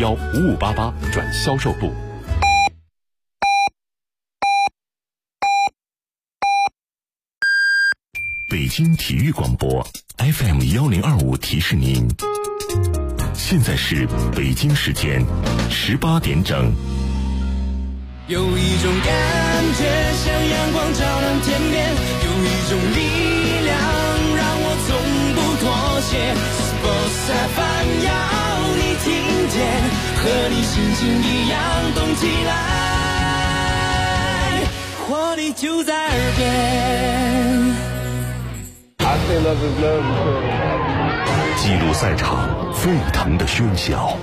0105588转销售部。北京体育广播 FM1025提示您，现在是北京时间18点整。 有一种感觉像阳光照亮天边，有一种力量让我从不妥协。Sports FM 要你听见，和你心情一样动起来，活力就在耳边。 记录赛场沸腾的喧嚣，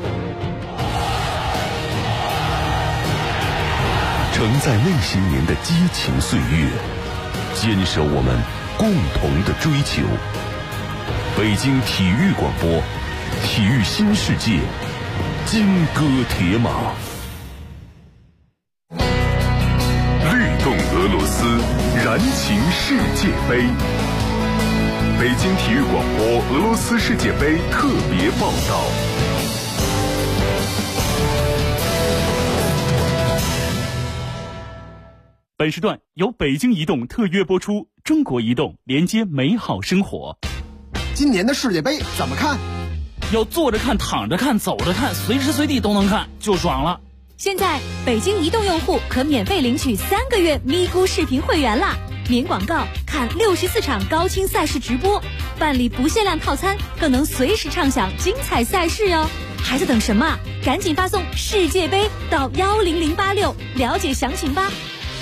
承载那些年的激情岁月，坚守我们共同的追求。北京体育广播，体育新世界，金戈铁马。律动俄罗斯，燃情世界杯。北京体育广播俄罗斯世界杯特别报道。 本时段由北京移动特约播出，中国移动连接美好生活。 今年的世界杯怎么看？ 要坐着看、躺着看、走着看，随时随地都能看，就爽了。 现在北京移动用户可免费领取3个月咪咕视频会员啦，免广告看64场高清赛事直播，办理不限量套餐，更能随时畅享精彩赛事哟！还在等什么？赶紧发送世界杯到10086了解详情吧。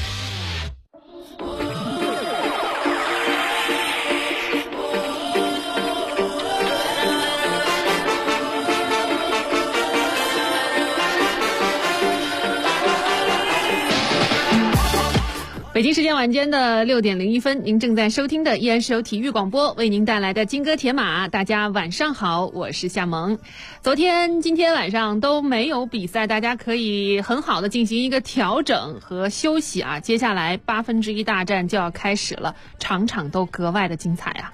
北京时间晚间的6点01分，您正在收听的依然是由体育广播为您带来的金戈铁马。大家晚上好，我是夏萌。昨天、今天晚上都没有比赛，大家可以很好的进行一个调整和休息啊。接下来1/8大战就要开始了，场场都格外的精彩啊。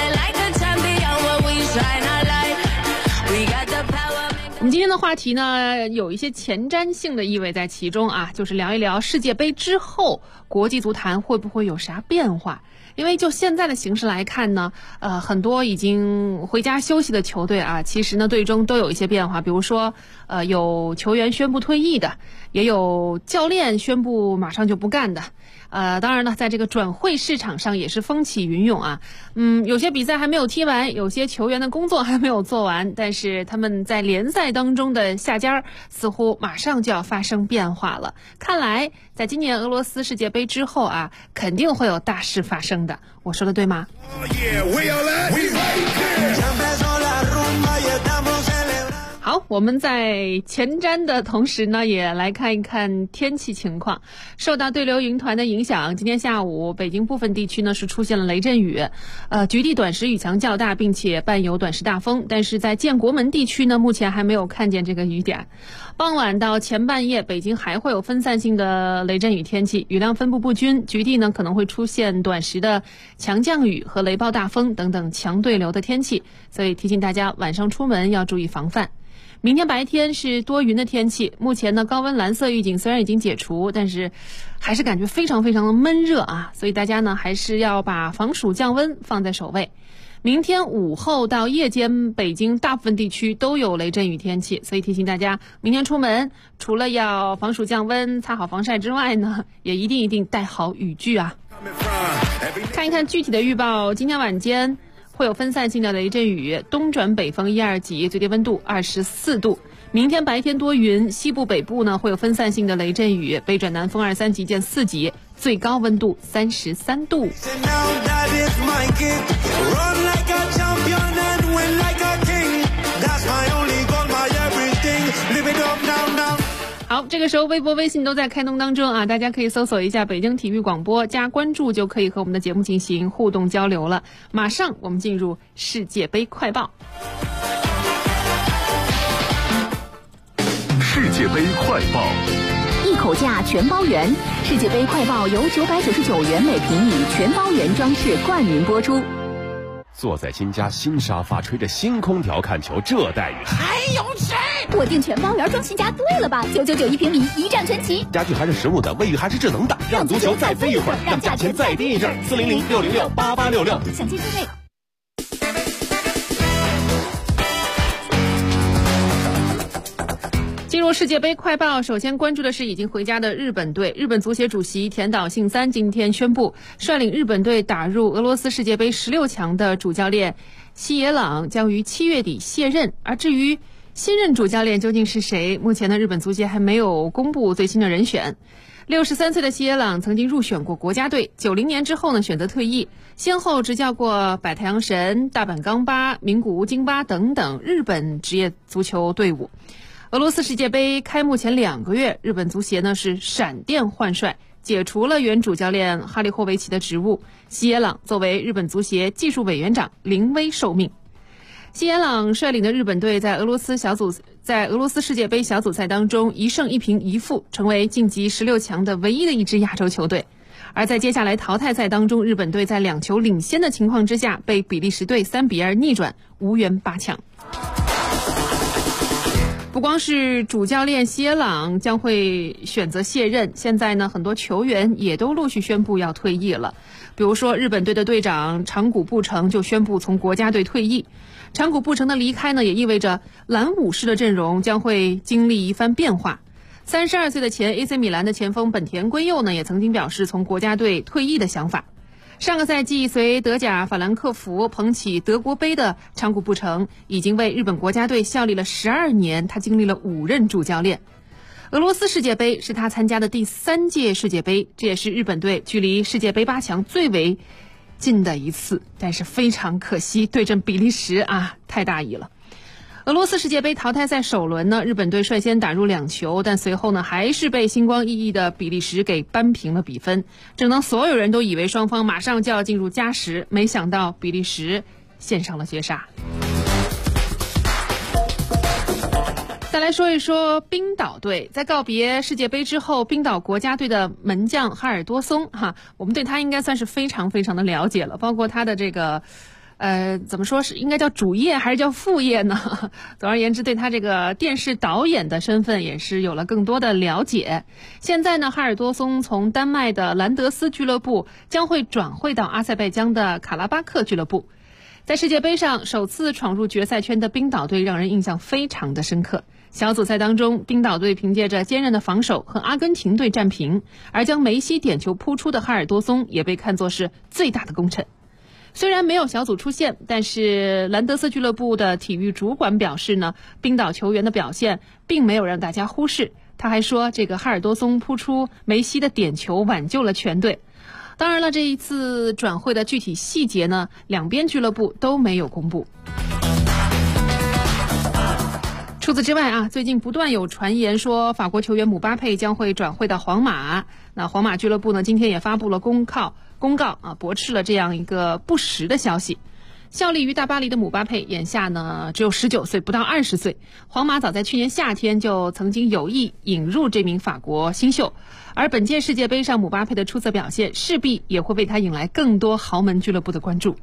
我们今天的话题呢，有一些前瞻性的意味在其中啊，就是聊一聊世界杯之后国际足坛会不会有啥变化。因为就现在的形势来看呢，很多已经回家休息的球队啊，其实呢队中都有一些变化，比如说有球员宣布退役的，也有教练宣布马上就不干的。当然了，在这个转会市场上也是风起云涌啊。有些比赛还没有踢完，有些球员的工作还没有做完，但是他们在联赛当中的下家似乎马上就要发生变化了。看来在今年俄罗斯世界杯之后啊，肯定会有大事发生的。我说的对吗？好，我们在前瞻的同时呢，也来看一看天气情况。受到对流云团的影响，今天下午北京部分地区呢是出现了雷阵雨，局地短时雨强较大，并且伴有短时大风。但是在建国门地区呢，目前还没有看见这个雨点。傍晚到前半夜，北京还会有分散性的雷阵雨天气，雨量分布不均，局地呢可能会出现短时的强降雨和雷暴大风等等强对流的天气，所以提醒大家晚上出门要注意防范。明天白天是多云的天气，目前呢高温蓝色预警虽然已经解除，但是还是感觉非常非常的闷热啊，所以大家呢还是要把防暑降温放在首位。明天午后到夜间，北京大部分地区都有雷阵雨天气，所以提醒大家明天出门除了要防暑降温擦好防晒之外呢，也一定带好雨具啊。看一看具体的预报，今天晚间会有分散性的雷阵雨，东转北风1、2级，最低温度24度。明天白天多云，西部北部呢会有分散性的雷阵雨，北转南风2、3级见4级，最高温度33度。好，这个时候微博微信都在开通当中啊，大家可以搜索一下北京体育广播加关注，就可以和我们的节目进行互动交流了。马上我们进入世界杯快报。 世界杯快报， 一口价全包圆，世界杯快报由999元每平米全包圆装饰冠名播出。 坐在新家新沙发，吹着新空调看球，这待遇还有谁？ 我订全包园装新家对了吧？999一平米，一站全齐。 家具还是实木的，卫浴还是智能的，让足球再飞一会儿，让价钱再低一阵，400-606-8866。 详见定位。 进入世界杯快报，首先关注的是已经回家的日本队。日本足协主席田岛幸三今天宣布，率领日本队打入俄罗斯世界杯16强的主教练西野朗将于7月底卸任。而至于新任主教练究竟是谁，目前呢，日本足协还没有公布最新的人选。63岁的西野朗曾经入选过国家队，90年之后呢选择退役，先后执教过百太阳神、大阪钢巴、名古屋京巴等等日本职业足球队伍。俄罗斯世界杯开幕前2个月，日本足协呢是闪电换帅，解除了原主教练哈利霍维奇的职务，西野朗作为日本足协技术委员长临危受命。西野朗率领的日本队在俄罗斯世界杯小组赛当中1胜1平1负，成为晋级16强的唯一的一支亚洲球队。而在接下来淘汰赛当中，日本队在2球领先的情况之下，被比利时队3-2逆转，无缘8强。不光是主教练西野朗将会选择卸任，现在呢，很多球员也都陆续宣布要退役了。比如说，日本队的队长长谷部诚就宣布从国家队退役。长谷部诚的离开呢，也意味着蓝武士的阵容将会经历一番变化。32岁的前 AC 米兰的前锋本田圭佑呢，也曾经表示从国家队退役的想法。上个赛季随德甲法兰克福捧起德国杯的长谷部诚已经为日本国家队效力了12年，他经历了5任主教练。俄罗斯世界杯是他参加的第3届世界杯，这也是日本队距离世界杯8强最为近的一次，但是非常可惜，对阵比利时太大意了。俄罗斯世界杯淘汰赛首轮呢，日本队率先打入2球，但随后呢还是被星光熠熠的比利时给扳平了比分。正当所有人都以为双方马上就要进入加时，没想到比利时献上了绝杀。再来说一说冰岛队，在告别世界杯之后，冰岛国家队的门将哈尔多松我们对他应该算是非常非常的了解了，包括他的这个怎么说是应该叫主业还是叫副业呢？总而言之，对他这个电视导演的身份也是有了更多的了解。现在呢，哈尔多松从丹麦的兰德斯俱乐部将会转会到阿塞拜疆的卡拉巴克俱乐部。在世界杯上首次闯入决赛圈的冰岛队让人印象非常的深刻。小组赛当中，冰岛队凭借着坚韧的防守和阿根廷队战平，而将梅西点球扑出的哈尔多松也被看作是最大的功臣。虽然没有小组出线，但是兰德斯俱乐部的体育主管表示呢，冰岛球员的表现并没有让大家忽视。他还说，这个哈尔多松扑出梅西的点球挽救了全队。当然了，这一次转会的具体细节呢，两边俱乐部都没有公布。除此之外最近不断有传言说法国球员姆巴佩将会转会到皇马。那皇马俱乐部呢，今天也发布了公告驳斥了这样一个不实的消息。效力于大巴黎的姆巴佩眼下呢只有19岁，不到20岁。皇马早在去年夏天就曾经有意引入这名法国新秀，而本届世界杯上姆巴佩的出色表现势必也会为他引来更多豪门俱乐部的关注。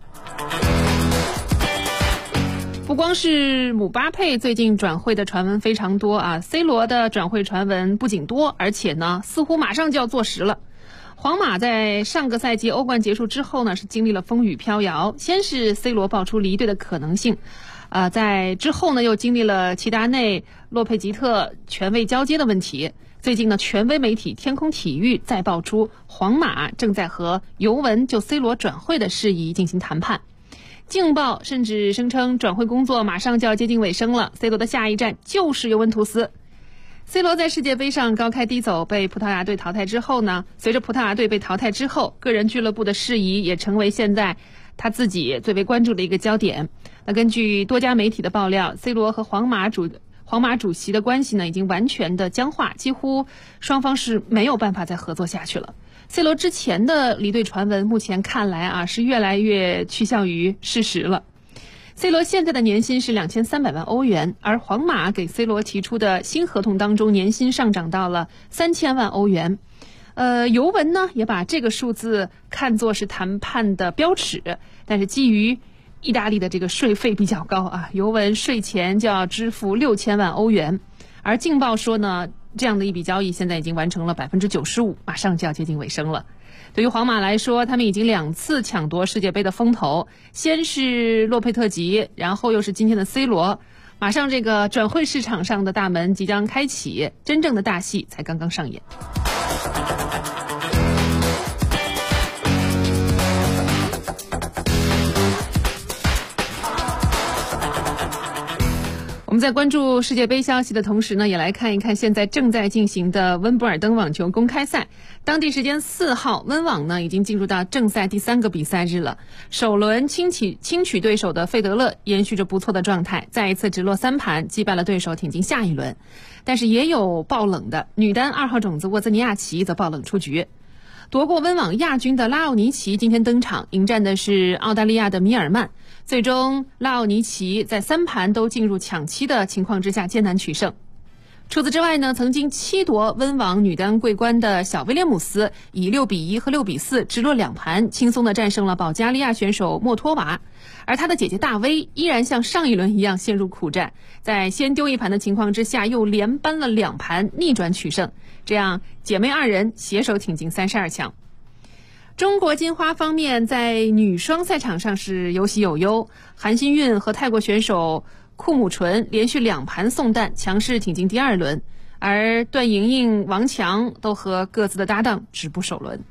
不光是姆巴佩最近转会的传闻非常多，C 罗的转会传闻不仅多，而且呢似乎马上就要坐实了。皇马在上个赛季欧冠结束之后呢，是经历了风雨飘摇。先是 C 罗爆出离队的可能性，在之后呢又经历了齐达内、洛佩吉特权位交接的问题。最近呢，权威媒体天空体育再爆出皇马正在和尤文就 C 罗转会的事宜进行谈判。劲爆甚至声称转会工作马上就要接近尾声了， C 罗的下一站就是尤文图斯。C 罗在世界杯上高开低走，被葡萄牙队淘汰之后呢，随着葡萄牙队被淘汰之后，个人俱乐部的事宜也成为现在他自己最为关注的一个焦点。那根据多家媒体的爆料， C 罗和皇马主席的关系呢已经完全的僵化，几乎双方是没有办法再合作下去了。C 罗之前的离队传闻目前看来是越来越趋向于事实了。C 罗现在的年薪是2300万欧元，而皇马给 C 罗提出的新合同当中，年薪上涨到了3000万欧元。尤文呢也把这个数字看作是谈判的标尺，但是基于意大利的这个税费比较高啊，尤文税前就要支付6000万欧元。而劲报说呢，这样的一笔交易现在已经完成了95%，马上就要接近尾声了。对于皇马来说，他们已经2次抢夺世界杯的风头，先是洛佩特吉，然后又是今天的 C 罗。马上这个转会市场上的大门即将开启，真正的大戏才刚刚上演。我们在关注世界杯消息的同时呢，也来看一看现在正在进行的温布尔登网球公开赛。当地时间4号，温网呢已经进入到正赛第3个比赛日了。首轮轻取对手的费德勒延续着不错的状态，再一次直落3盘击败了对手，挺进下一轮。但是也有爆冷的，女单2号种子沃兹尼亚奇则爆冷出局。夺过温网亚军的拉奥尼奇今天登场，迎战的是澳大利亚的米尔曼。最终拉奥尼奇在3盘都进入抢七的情况之下艰难取胜。除此之外呢，曾经7夺温网女单桂冠的小威廉姆斯以6-1和6-4直落2盘轻松地战胜了保加利亚选手莫托娃，而她的姐姐大威依然像上一轮一样陷入苦战，在先丢1盘的情况之下又连扳了2盘逆转取胜，这样姐妹2人携手挺进32强。中国金花方面在女双赛场上是有喜有忧，韩新韵和泰国选手库姆纯连续2盘送蛋，强势挺进第2轮，而段莹莹、王强都和各自的搭档止步首轮。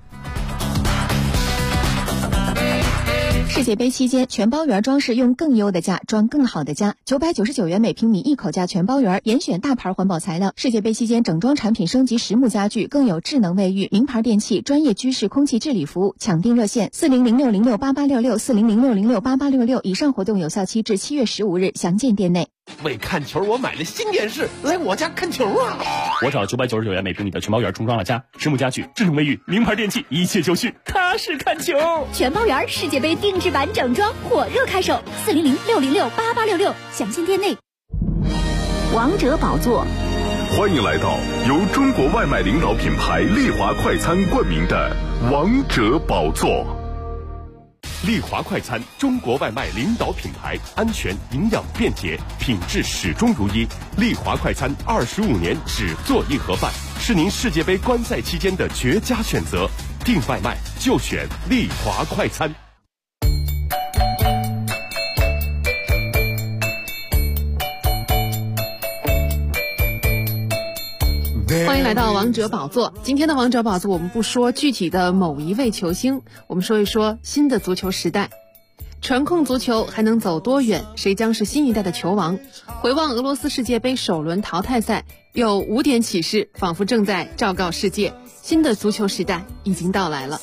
世界杯期间，全包圆装饰用更优的价装更好的家，999元每平米一口价全包圆，严选大牌环保材料。世界杯期间，整装产品升级实木家具，更有智能卫浴、名牌电器、专业居室空气治理服务。抢订热线4006068866，4006068866。以上活动有效期至7月15日，详见店内。 为看球，我买了新电视，来我家看球啊！ 我找999元每平米的全包圆重装了家，实木家具、智能卫浴、名牌电器，一切就绪，踏实看球。 全包圆世界杯定制版整装火热开售，4006068866，详见店内。 王者宝座， 欢迎来到由中国外卖领导品牌丽华快餐冠名的王者宝座。 丽华快餐，中国外卖领导品牌，安全、营养、便捷，品质始终如一。丽华快餐25年只做一盒饭，是您世界杯观赛期间的绝佳选择。订外卖就选丽华快餐。 欢迎来到王者宝座。今天的王者宝座，我们不说具体的某一位球星，我们说一说新的足球时代。传控足球还能走多远？谁将是新一代的球王？回望俄罗斯世界杯首轮淘汰赛，有5点启示，仿佛正在昭告世界，新的足球时代已经到来了。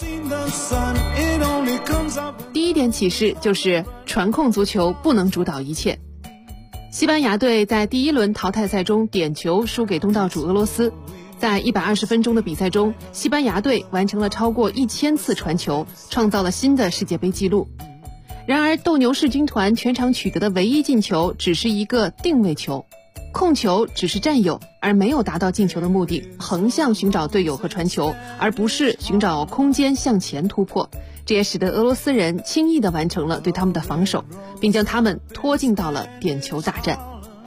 第1点启示就是传控足球不能主导一切。西班牙队在第1轮淘汰赛中点球输给东道主俄罗斯，在120分钟的比赛中，西班牙队完成了超过1000次传球，创造了新的世界杯纪录。然而斗牛士军团全场取得的唯一进球只是一个定位球，控球只是占有，而没有达到进球的目的，横向寻找队友和传球，而不是寻找空间向前突破。这也使得俄罗斯人轻易地完成了对他们的防守，并将他们拖进到了点球大战。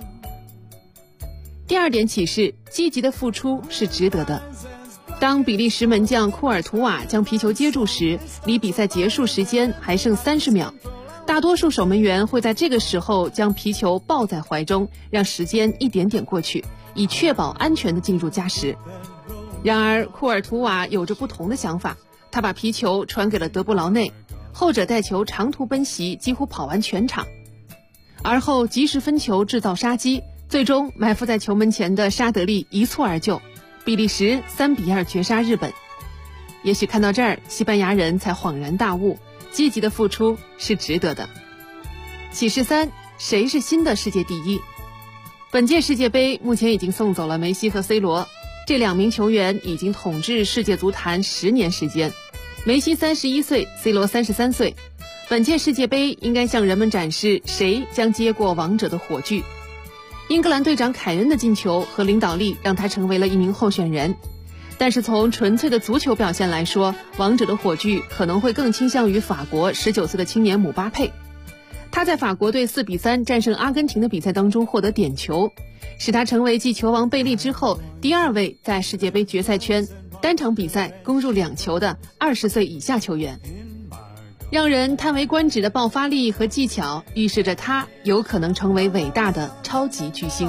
第2点启示，积极的付出是值得的。当比利时门将库尔图瓦将皮球接住时，离比赛结束时间还剩30秒。大多数守门员会在这个时候将皮球抱在怀中，让时间一点点过去，以确保安全地进入加时。然而库尔图瓦有着不同的想法，他把皮球传给了德布劳内，后者带球长途奔袭，几乎跑完全场，而后及时分球制造杀机，最终埋伏在球门前的沙德利一蹴而就，比利时3-2绝杀日本。也许看到这儿，西班牙人才恍然大悟，积极的付出是值得的。启示3，谁是新的世界第一？本届世界杯目前已经送走了梅西和 C 罗，这2名球员已经统治世界足坛10年时间。梅西31岁， C 罗33岁。本届世界杯应该向人们展示谁将接过王者的火炬。英格兰队长凯恩的进球和领导力让他成为了一名候选人，但是从纯粹的足球表现来说，王者的火炬可能会更倾向于法国19岁的青年姆巴佩。 他在法国队4-3战胜阿根廷的比赛当中获得点球，使他成为继球王贝利之后第2位在世界杯决赛圈单场比赛攻入2球的20岁以下球员。让人叹为观止的爆发力和技巧预示着他有可能成为伟大的超级巨星。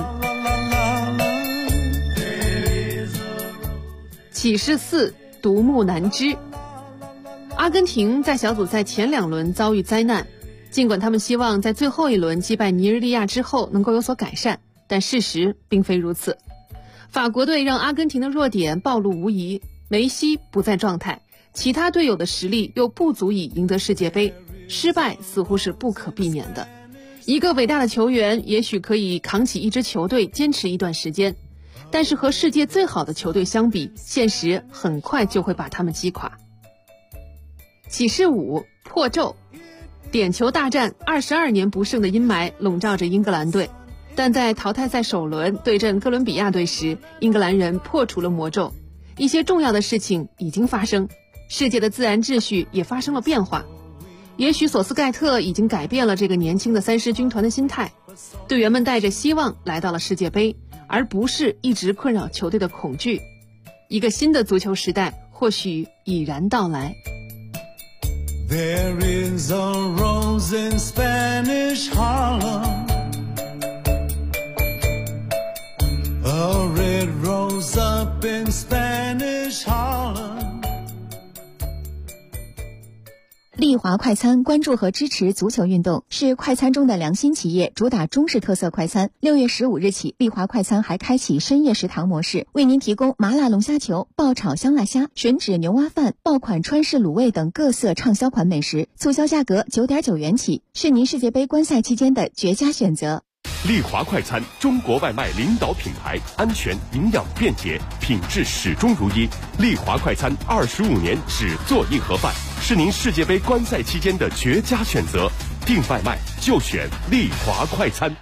启示4：独木难支。阿根廷在小组赛前2轮遭遇灾难，尽管他们希望在最后一轮击败尼日利亚之后能够有所改善，但事实并非如此。法国队让阿根廷的弱点暴露无遗，梅西不在状态，其他队友的实力又不足以赢得世界杯，失败似乎是不可避免的。一个伟大的球员也许可以扛起一支球队坚持一段时间，但是和世界最好的球队相比，现实很快就会把他们击垮。启示5：破咒。点球大战22年不胜的阴霾笼罩着英格兰队，但在淘汰赛首轮对阵哥伦比亚队时，英格兰人破除了魔咒。一些重要的事情已经发生，世界的自然秩序也发生了变化。也许索斯盖特已经改变了这个年轻的3狮军团的心态，队员们带着希望来到了世界杯，而不是一直困扰球队的恐惧。一个新的足球时代或许已然到来。 There is a rose in Spanish Harlem, a red rose up in Spanish Harlem。 丽华快餐关注和支持足球运动，是快餐中的良心企业，主打中式特色快餐。6月15日起，丽华快餐还开启深夜食堂模式，为您提供麻辣龙虾球、爆炒香辣虾、吮指牛蛙饭、爆款川式卤味等各色畅销款美食，促销价格9.9元起，是您世界杯观赛期间的绝佳选择。 丽华快餐，中国外卖领导品牌，安全、营养、便捷，品质始终如一。丽华快餐25年只做硬盒饭，是您世界杯观赛期间的绝佳选择。订外卖就选丽华快餐。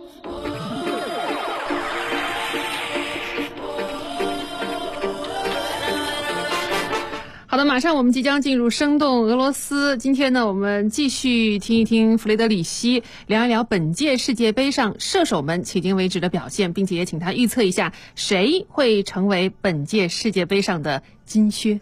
好的，马上我们即将进入生动俄罗斯。今天呢，我们继续听一听弗雷德里希聊一聊本届世界杯上射手们迄今为止的表现，并且也请他预测一下谁会成为本届世界杯上的金靴。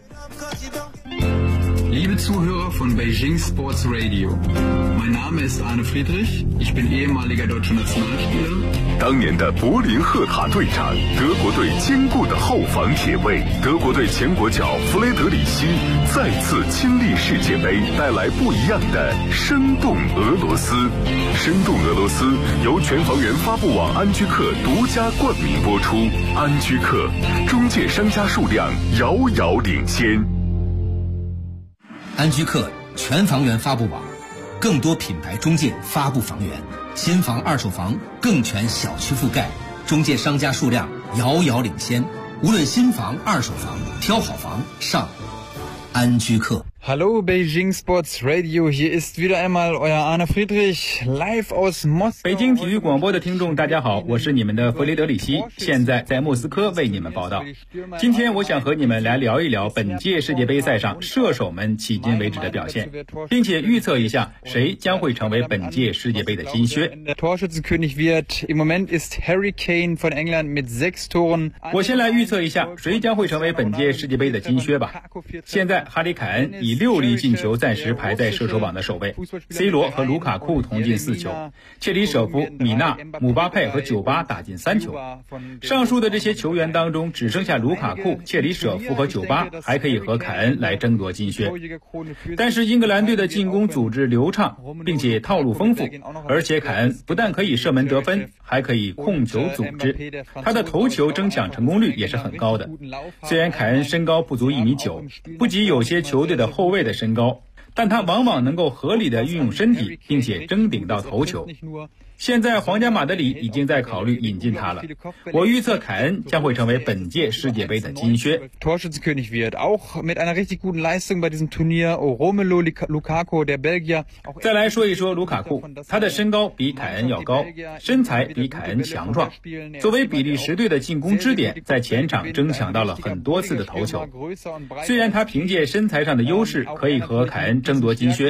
Liebe Zuhörer von Beijing Sports Radio, mein Name ist Arne Friedrich, ich bin ehemaliger deutscher Nationalspieler. 当年的柏林赫塔队长，德国队坚固的后防铁卫，德国队前国脚弗雷德里希再次亲历世界杯，带来不一样的生动俄罗斯。生动俄罗斯由全房源发布网安居客独家冠名播出。安居客，中介商家数量遥遥领先。 安居客全房源发布网，更多品牌中介发布房源，新房二手房更全小区覆盖，中介商家数量遥遥领先。无论新房二手房，挑好房上安居客。 Hallo Beijing Sports Radio, hier ist wieder einmal euer Arne Friedrich, live aus Moskau. 北京体育广播的听众大家好，我是你们的弗雷德里希，现在在莫斯科为你们报道。今天我想和你们来聊一聊本届世界杯赛上射手们迄今为止的表现，并且预测一下谁将会成为本届世界杯的金靴。 Der Torschützenkönig wird, im Moment ist Harry Kane von England mit 6 Toren. 我先来预测一下谁将会成为本届世界杯的金靴吧。现在哈里凯恩以6粒进球暂时排在射手榜的首位 ，C 罗和卢卡库同进4球，切里舍夫、米纳、姆巴佩和酒吧打进3球。上述的这些球员当中，只剩下卢卡库、切里舍夫和酒吧还可以和凯恩来争夺金靴。但是英格兰队的进攻组织流畅，并且套路丰富，而且凯恩不但可以射门得分，还可以控球组织，他的头球争抢成功率也是很高的。虽然凯恩身高不足1.9米，不及有些球队的后卫的身高，但他往往能够合理的运用身体，并且争顶到头球。现在皇家马德里已经在考虑引进他了，我预测凯恩将会成为本届世界杯的金靴。 Torschützenkönig wird auch mit einer richtig guten Leistung bei diesem Turnier. Romelu Lukaku, der Belgier. 再来说一说卢卡库，他的身高比凯恩要高，身材比凯恩强壮。作为比利时队的进攻支点，在前场争抢到了很多次的头球。虽然他凭借身材上的优势可以和凯恩争夺金靴，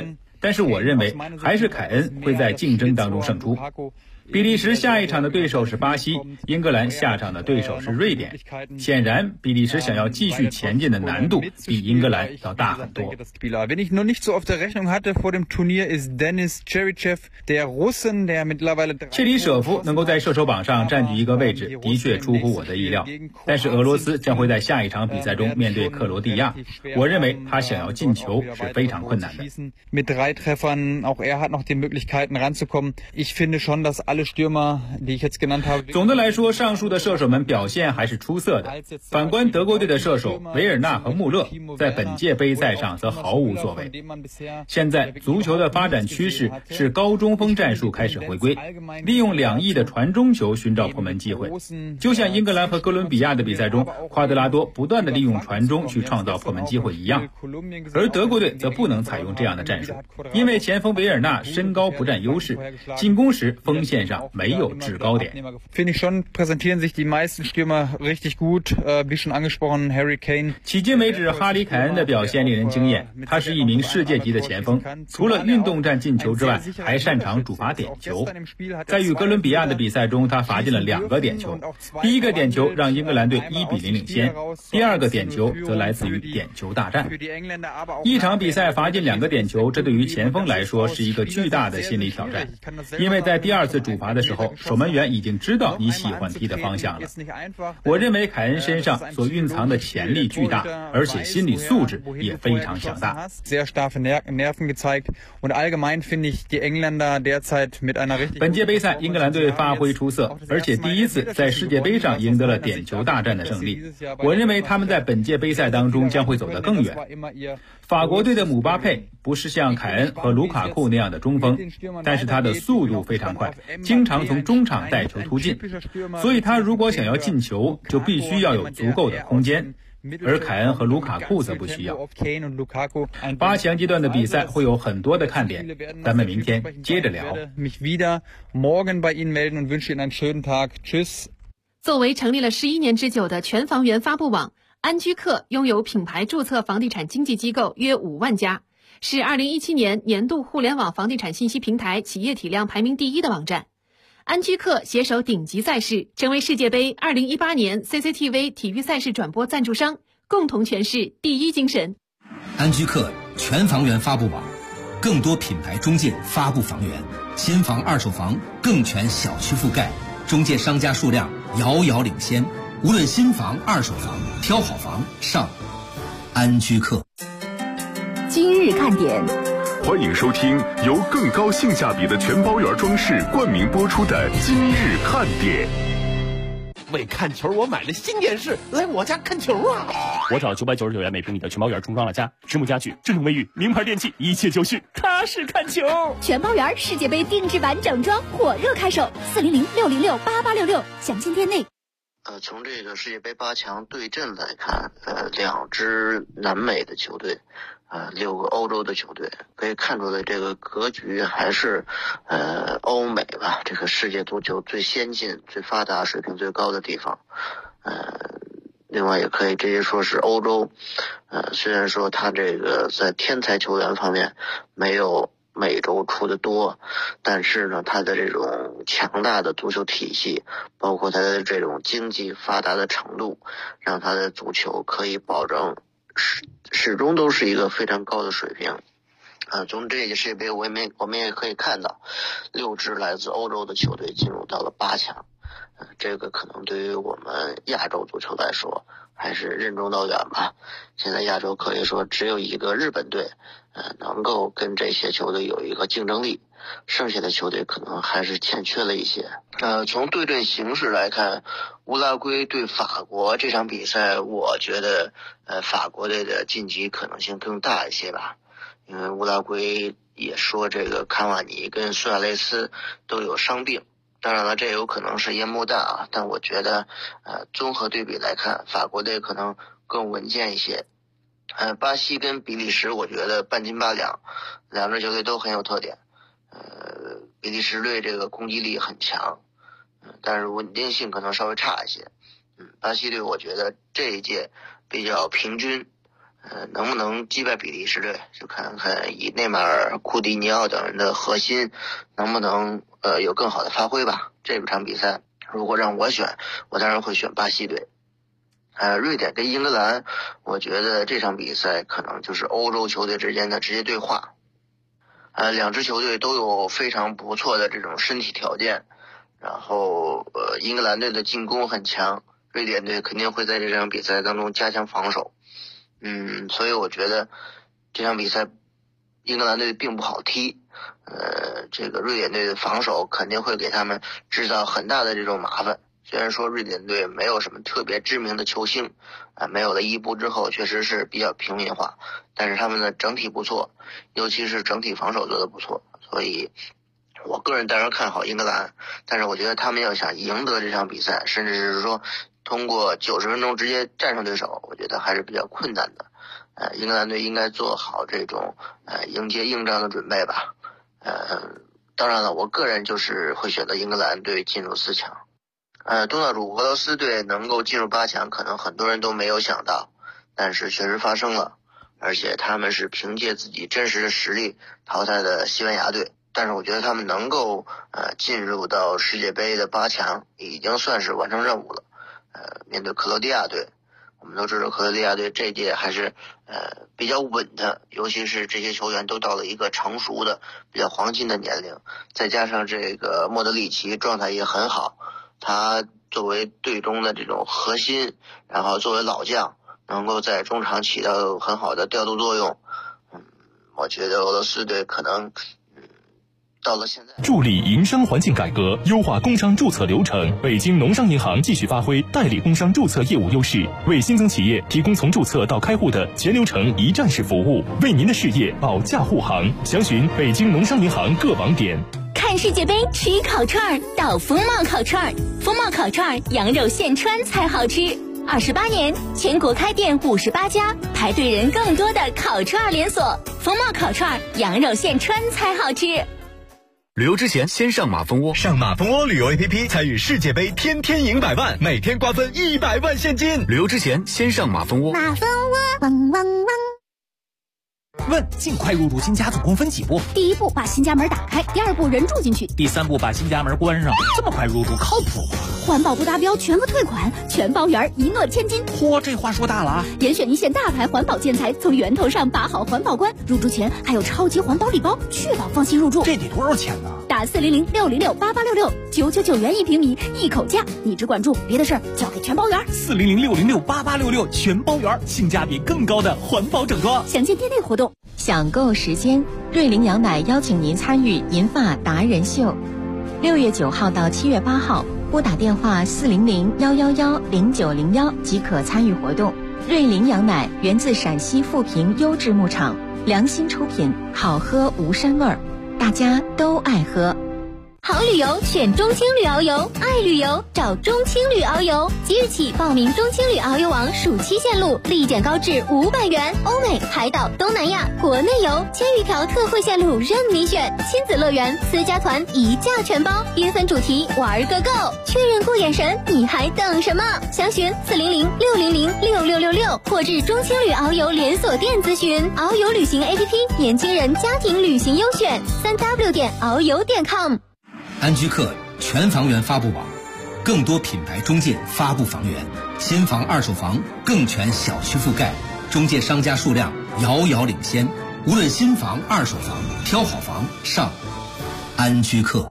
但是我认为还是凯恩会在竞争当中胜出。比利时下一场的对手是巴西，英格兰下场的对手是瑞典。显然，比利时想要继续前进的难度比英格兰要大很多。 Wen ich noch nicht so auf der Rechnung hatte vor dem Turnier ist Denis Cheryshev, der Russen, der mittlerweile 切里舍夫能够在射手榜上占据一个位置，的确出乎我的意料。但是俄罗斯将会在下一场比赛中面对克罗地亚，我认为他想要进球是非常困难的。 Mit 3 Treffern, auch er hat noch die Möglichkeiten ranzukommen. Ich finde schon, dass alle Stürmer, die ich jetzt genannt habe. 总的来说，上述的射手们表现还是出色的。反观德国队的射手维尔纳和穆勒，在本届杯赛上则毫无作为。现在足球的发展趋势是高中锋战术开始回归，利用2翼的传中球寻找破门机会。就像英格兰和哥伦比亚的比赛中，夸德拉多不断的利用传中去创造破门机会一样。而德国队则不能采用这样的战术，因为前锋维尔纳身高不占优势，进攻时锋线上没有制高点。 Finde ich schon, präsentieren sich die meisten Stürmer richtig gut, wie schon angesprochen, Harry Kane. 迄今为止，哈里凯恩的表现令人惊艳。他是一名世界级的前锋，除了运动战进球之外，还擅长主罚点球。在与哥伦比亚的比赛中，他罚进了2个点球。第一个点球让英格兰队1-0领先，第二个点球则来自于点球大战。一场比赛罚进2个点球，这对于前锋来说是一个巨大的心理挑战，因为在第2次主罚的时候，守门员已经知道你喜欢踢的方向了。我认为凯恩身上所蕴藏的潜力巨大，而且心理素质也非常强大。本届杯赛，英格兰队发挥出色，而且第一次在世界杯上赢得了点球大战的胜利。我认为他们在本届杯赛当中将会走得更远。法国队的姆巴佩不是像凯恩和卢卡库那样的中锋，但是他的速度非常快，经常从中场带球突进，所以他如果想要进球，就必须要有足够的空间。而凯恩和卢卡库则不需要。8强阶段的比赛会有很多的看点，咱们明天接着聊。 作为成立了11年之久的全房源发布网，安居客拥有品牌注册房地产经纪机构约5万家，是2017年年度互联网房地产信息平台企业体量排名第1的网站。安居客携手顶级赛事，成为世界杯2018年 CCTV 体育赛事转播赞助商，共同诠释第一精神。 安居客全房源发布网，更多品牌中介发布房源，新房二手房更全小区覆盖，中介商家数量遥遥领先。无论新房二手房，挑好房上安居客。 今日看点， 欢迎收听由更高性价比的全包圆装饰冠名播出的今日看点。 为看球，我买了新电视，来我家看球啊！ 我找999元每平米的全包圆重装了家，实木家具、智能卫浴、名牌电器，一切就绪，踏实看球。 全包圆世界杯定制版整装火热开售，400-606-8866，详情店内。 从这个世界杯8强对阵来看，2支南美的球队，6个欧洲的球队，可以看出来这个格局还是欧美吧，这个世界足球最先进、最发达、水平最高的地方。另外也可以直接说是欧洲，虽然说它这个在天才球员方面没有美洲出的多，但是呢，它的这种强大的足球体系，包括它的这种经济发达的程度，让它的足球可以保证始终都是一个非常高的水平。从这届世界杯我们也可以看到，6支来自欧洲的球队进入到了8强。这个可能对于我们亚洲足球来说还是任重道远吧。现在亚洲可以说只有一个日本队能够跟这些球队有一个竞争力，剩下的球队可能还是欠缺了一些。从对阵形势来看，乌拉圭对法国这场比赛，我觉得法国队的晋级可能性更大一些吧，因为乌拉圭也说这个卡瓦尼跟苏亚雷斯都有伤病。当然了，这有可能是烟幕弹啊，但我觉得综合对比来看，法国队可能更稳健一些。巴西跟比利时我觉得半斤八两，两支球队都很有特点。比利时队这个攻击力很强，但是稳定性可能稍微差一些。巴西队我觉得这一届比较平均， 能不能击败比利时队，就看看以内马尔、库蒂尼奥等人的核心能不能有更好的发挥吧。这场比赛如果让我选，我当然会选巴西队。瑞典跟英格兰，我觉得这场比赛可能就是欧洲球队之间的直接对话。两支球队都有非常不错的这种身体条件，然后英格兰队的进攻很强，瑞典队肯定会在这场比赛当中加强防守。所以我觉得这场比赛英格兰队并不好踢，这个瑞典队的防守肯定会给他们制造很大的这种麻烦。虽然说瑞典队没有什么特别知名的球星，没有了伊布之后确实是比较平民化，但是他们的整体不错，尤其是整体防守做得不错，所以我个人当然看好英格兰，但是我觉得他们要想赢得这场比赛，甚至是说通过90分钟直接战胜对手，我觉得还是比较困难的。英格兰队应该做好这种迎接硬仗的准备吧。当然了，我个人就是会选择英格兰队进入4强。东道主俄罗斯队能够进入8强，可能很多人都没有想到，但是确实发生了，而且他们是凭借自己真实的实力淘汰的西班牙队。但是我觉得他们能够进入到世界杯的8强，已经算是完成任务了。面对克罗地亚队，我们都知道克罗地亚队这届还是比较稳的，尤其是这些球员都到了一个成熟的比较黄金的年龄，再加上这个莫德里奇状态也很好，他作为队中的这种核心，然后作为老将，能够在中场起到很好的调度作用。我觉得俄罗斯队可能到了现在， 助力营商环境改革，优化工商注册流程。北京农商银行继续发挥代理工商注册业务优势，为新增企业提供从注册到开户的全流程一站式服务，为您的事业保驾护航。详询北京农商银行各网点。 看世界杯吃烤串到风貌烤串，风貌烤串羊肉现穿才好吃。28年，全国开店58家，排队人更多的烤串连锁。风貌烤串羊肉现穿才好吃。 旅游之前先上马蜂窝，上马蜂窝旅游 APP 参与世界杯，天天赢100万，每天瓜分100万现金。旅游之前先上马蜂窝。 马蜂窝，汪汪汪。 问：尽快入住新家总共分几步？ 第一步把新家门打开，第二步人住进去， 第3步把新家门关上。这么快入住靠谱吗？ 环保不达标全额退款，全包圆一诺千金。 嚯，这话说大了啊！ 严选一线大牌环保建材，从源头上把好环保关。入住前还有超级环保礼包，确保放心入住。 这得多少钱呢？ 打400-606-8866，99元1平米，一口价。你只管住，别的事儿交给全包圆。 400-606-8866，全包圆，性价比更高的环保整装。 详见店内活动。 享购时间，瑞麟羊奶邀请您参与银发达人秀，6月9号到7月8号，拨打电话400-111-0901即可参与活动。瑞麟羊奶源自陕西富平优质牧场，良心出品，好喝无膻味儿，大家都爱喝。 好旅游选中青旅遨游，爱旅游找中青旅遨游。即日起报名中青旅遨游网暑期线路，立减高至500元。欧美、海岛、东南亚、国内游千余条特惠线路任你选，亲子乐园、私家团一价全包，缤纷主题玩个够。确认过眼神，你还等什么？详询400-600-6666或至中青旅遨游连锁店咨询。遨游旅行 APP， 年轻人家庭旅行优选，3w.遨游.com。 安居客全房源发布网，更多品牌中介发布房源，新房二手房更全小区覆盖，中介商家数量遥遥领先。无论新房二手房，挑好房上安居客。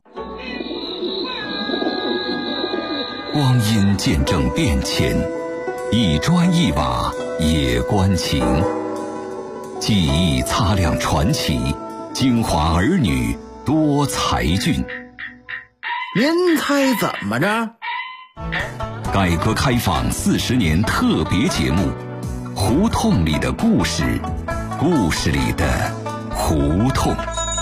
光阴见证变迁，一砖一瓦也关情。记忆擦亮传奇，京华儿女多才俊。 您猜怎么着？ 改革开放40年特别节目，胡同里的故事，故事里的胡同。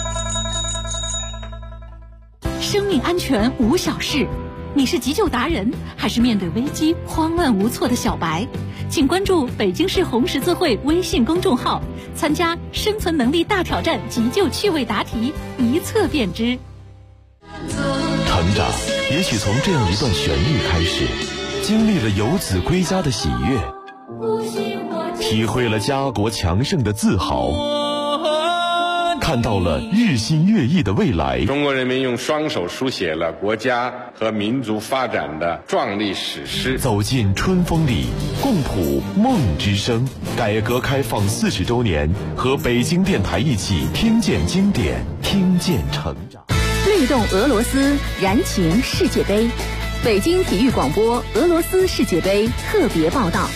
生命安全无小事，你是急救达人，还是面对危机慌乱无措的小白？请关注北京市红十字会微信公众号，参加生存能力大挑战急救趣味答题，一测便知。 成长也许从这样一段旋律开始，经历了游子归家的喜悦， 体会了家国强盛的自豪，看到了日新月异的未来。 中国人民用双手书写了国家和民族发展的壮丽史诗。 走进春风里，共谱梦之声。改革开放40周年，和北京电台一起听见经典，听见成长。 律动俄罗斯，燃情世界杯。北京体育广播俄罗斯世界杯特别报道。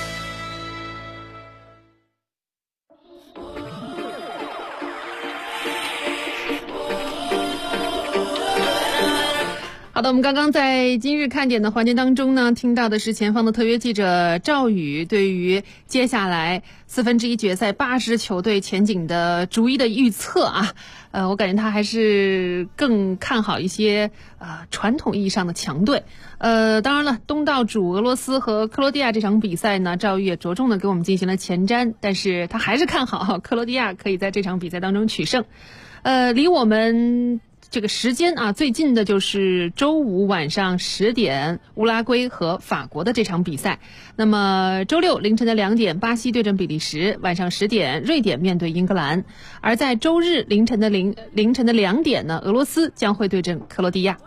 好的，我们刚刚在今日看点的环节当中呢，听到的是前方的特约记者赵宇对于接下来1/4决赛8支球队前景的逐一的预测啊。我感觉他还是更看好一些传统意义上的强队。当然了，东道主俄罗斯和克罗地亚这场比赛呢，赵宇也着重的给我们进行了前瞻，但是他还是看好克罗地亚可以在这场比赛当中取胜。离我们这个时间啊，最近的就是周五晚上10点，乌拉圭和法国的这场比赛。那么周六凌晨的2点，巴西对阵比利时；晚上10点，瑞典面对英格兰。而在周日凌晨的2点呢，俄罗斯将会对阵克罗地亚。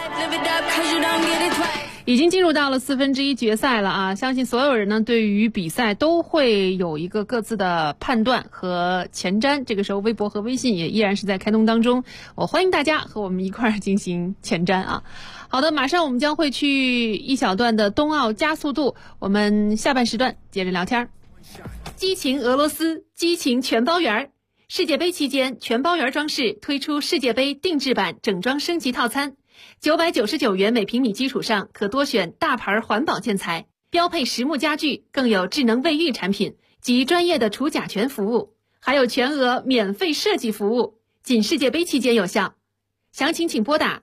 已经进入到了1/4决赛了啊！相信所有人呢对于比赛都会有一个各自的判断和前瞻。这个时候，微博和微信也依然是在开通当中，我欢迎大家和我们一块儿进行前瞻啊！好的，马上我们将会去一小段的冬奥加速度，我们下半时段接着聊天。激情俄罗斯，激情全包圆。世界杯期间，全包圆装饰推出世界杯定制版整装升级套餐。999元每平米基础上，可多选大牌环保建材，标配实木家具，更有智能卫浴产品及专业的除甲醛服务，还有全额免费设计服务，仅世界杯期间有效。详情请拨打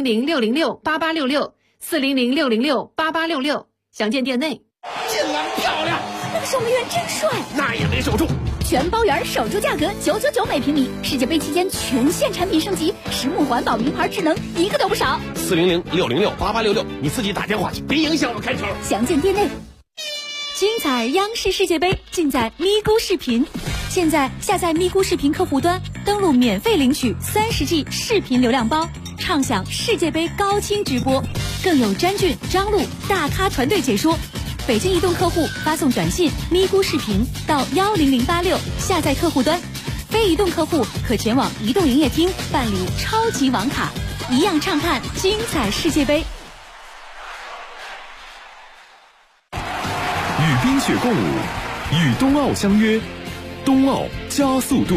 400-606-8866，400-606-8866，详见店内。 进篮漂亮， 那个守门员真帅， 那也没守住。 全包圆守住价格999每平米，世界杯期间全线产品升级，实木环保名牌智能一个都不少。 400-606-8866，你自己打电话去，别影响我开球。 详见店内。精彩央视世界杯尽在咪咕视频，现在下载咪咕视频客户端，登录免费领取30G 视频流量包，畅享世界杯高清直播，更有詹俊、张璐大咖团队解说。北京移动客户发送短信咪咕视频到10086下载客户端，非移动客户可前往移动营业厅办理超级网卡，一样畅看精彩世界杯。 与冰雪共舞，与冬奥相约，冬奥加速度。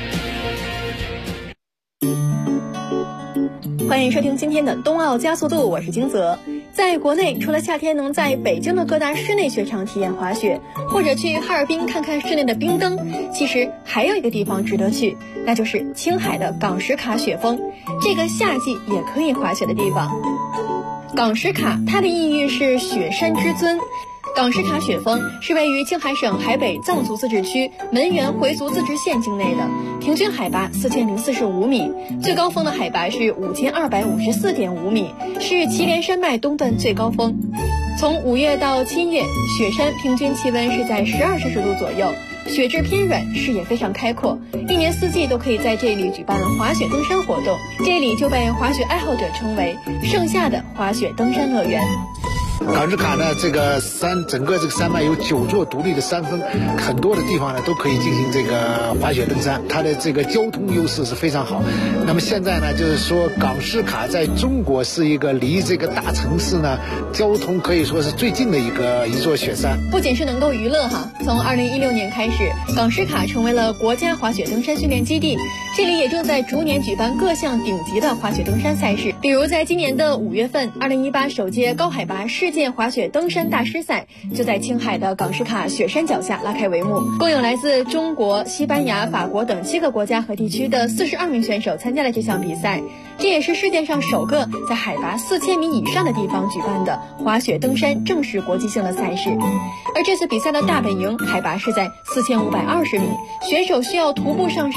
欢迎收听今天的冬奥加速度，我是金泽。在国内，除了夏天能在北京的各大室内雪场体验滑雪，或者去哈尔滨看看室内的冰灯，其实还有一个地方值得去，那就是青海的港什卡雪峰，这个夏季也可以滑雪的地方。港什卡，它的意义是雪山之尊。港什卡雪峰是位于青海省海北藏族自治区门源回族自治县境内的，平均海拔4045米，最高峰的海拔是5254.5米，是祁连山脉东段最高峰。从5月到7月，雪山平均气温是在12摄氏度左右，雪质偏软，视野非常开阔，一年四季都可以在这里举办滑雪登山活动，这里就被滑雪爱好者称为盛夏的滑雪登山乐园。 港什卡呢，这个整个这个山脉有9座独立的山峰，很多的地方呢都可以进行这个滑雪登山，它的这个交通优势是非常好。那么现在呢，就是说港什卡在中国是一个离这个大城市呢交通可以说是最近的一座雪山。 不仅是能够娱乐哈，从2016年开始，港什卡成为了国家滑雪登山训练基地，这里也正在逐年举办各项顶级的滑雪登山赛事，比如在今年的5月份，2018首届高海拔世界滑雪登山大师赛就在青海的港什卡雪山脚下拉开帷幕，共有来自中国、西班牙、法国等7个国家和地区的42名选手参加了这项比赛，这也是世界上首个在海拔4000米以上的地方举办的滑雪登山正式国际性的赛事。而这次比赛的大本营海拔是在4520米，选手需要徒步上山，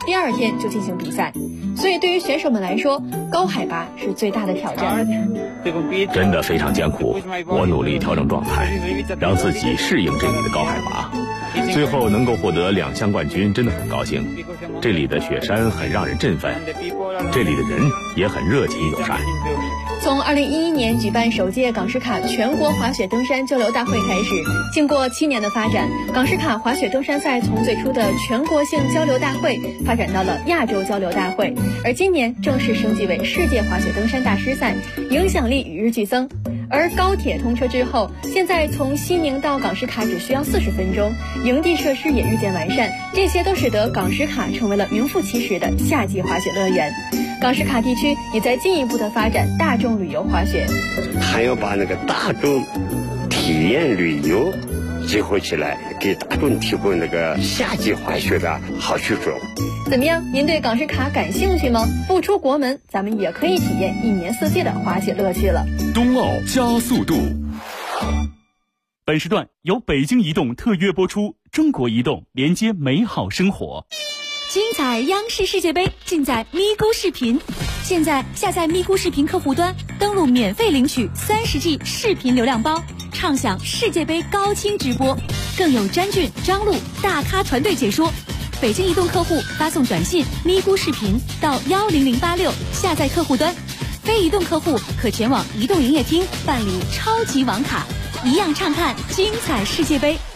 第二天就进行比赛。所以对于选手们来说，高海拔是最大的挑战。 真的非常艰苦，我努力调整状态，让自己适应这里的高海拔。最后能够获得2项冠军，真的很高兴。这里的雪山很让人振奋，这里的人也很热情友善。 从2011年举办首届港史卡全国滑雪登山交流大会开始，经过7年的发展，港史卡滑雪登山赛从最初的全国性交流大会发展到了亚洲交流大会，而今年正式升级为世界滑雪登山大师赛，影响力与日俱增。而高铁通车之后，现在从西宁到港史卡只需要40分钟，营地设施也日渐完善，这些都使得港史卡成为了名副其实的夏季滑雪乐园。港史卡地区也在进一步的发展大众旅游滑雪， 还要把那个大众体验旅游结合起来，给大众提供那个夏季滑雪的好去处。 怎么样？您对港史卡感兴趣吗？不出国门，咱们也可以体验1年4季的滑雪乐趣了。 冬奥加速度。 本时段由北京移动特约播出，中国移动连接美好生活。 精彩央视世界杯尽在咪咕视频。现在下载咪咕视频客户端，登录免费领取30G 视频流量包，畅享世界杯高清直播，更有詹俊、张璐大咖团队解说。北京移动客户发送短信咪咕视频到10086下载客户端，非移动客户可前往移动营业厅办理超级网卡，一样畅看精彩世界杯。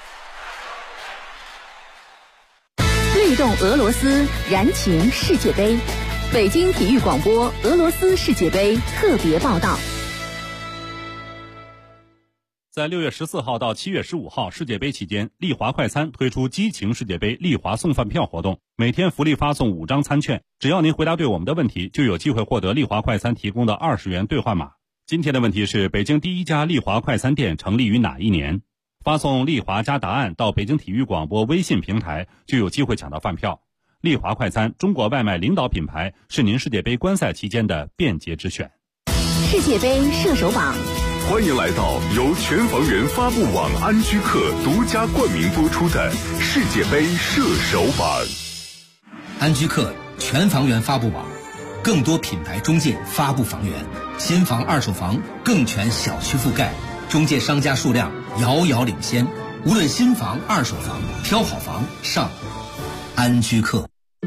律动俄罗斯，燃情世界杯。北京体育广播俄罗斯世界杯特别报道。 在6月14号到7月15号世界杯期间，丽华快餐推出激情世界杯丽华送饭票活动，每天福利发送5张餐券，只要您回答对我们的问题，就有机会获得丽华快餐提供的20元兑换码。今天的问题是：北京第一家丽华快餐店成立于哪一年？发送丽华加答案到北京体育广播微信平台，就有机会抢到饭票。丽华快餐，中国外卖领导品牌，是您世界杯观赛期间的便捷之选。 世界杯射手榜， 欢迎来到由全房源发布网安居客独家冠名播出的世界杯射手榜。 安居客全房源发布网，更多品牌中介发布房源，新房二手房更全小区覆盖，中介商家数量遥遥领先。无论新房二手房，挑好房上安居客。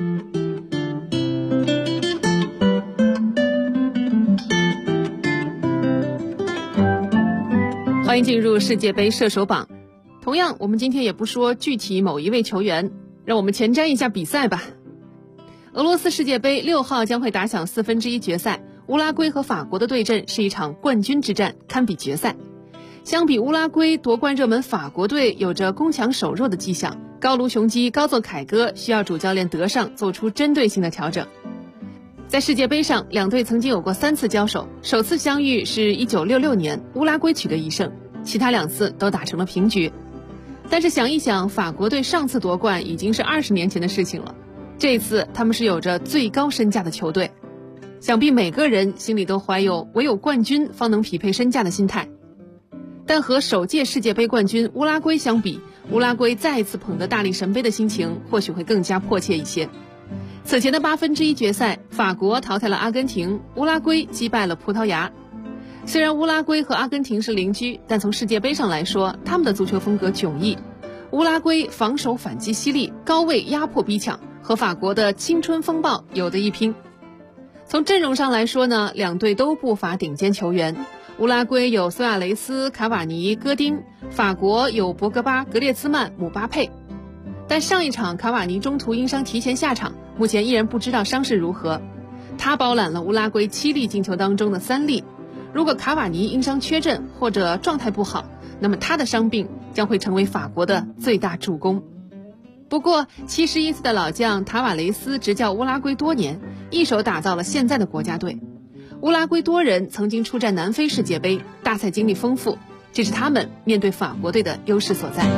欢迎进入世界杯射手榜。同样，我们今天也不说具体某一位球员，让我们前瞻一下比赛吧。俄罗斯世界杯6号将会打响1/4决赛，乌拉圭和法国的对阵是一场冠军之战，堪比决赛。相比乌拉圭，夺冠热门法国队有着攻强守弱的迹象，高卢雄鸡高奏凯歌需要主教练德尚做出针对性的调整。在世界杯上，两队曾经有过3次交手，首次相遇是1966年，乌拉圭取得1胜，其他2次都打成了平局。但是想一想，法国队上次夺冠已经是20年前的事情了，这一次他们是有着最高身价的球队，想必每个人心里都怀有唯有冠军方能匹配身价的心态。但和首届世界杯冠军乌拉圭相比，乌拉圭再一次捧得大力神杯的心情或许会更加迫切一些。此前的1/8决赛，法国淘汰了阿根廷，乌拉圭击败了葡萄牙。虽然乌拉圭和阿根廷是邻居，但从世界杯上来说，他们的足球风格迥异。乌拉圭防守反击犀利，高位压迫逼抢，和法国的青春风暴有得一拼。从阵容上来说呢，两队都不乏顶尖球员。乌拉圭有苏亚雷斯、卡瓦尼、戈丁，法国有博格巴、格列兹曼、姆巴佩。但上一场卡瓦尼中途因伤提前下场，目前依然不知道伤势如何。他包揽了乌拉圭7粒进球当中的3粒。如果卡瓦尼因伤缺阵或者状态不好，那么他的伤病将会成为法国的最大助攻。不过71岁的老将塔瓦雷斯执教乌拉圭多年，一手打造了现在的国家队。乌拉圭多人曾经出战南非世界杯，大赛经历丰富，这是他们面对法国队的优势所在。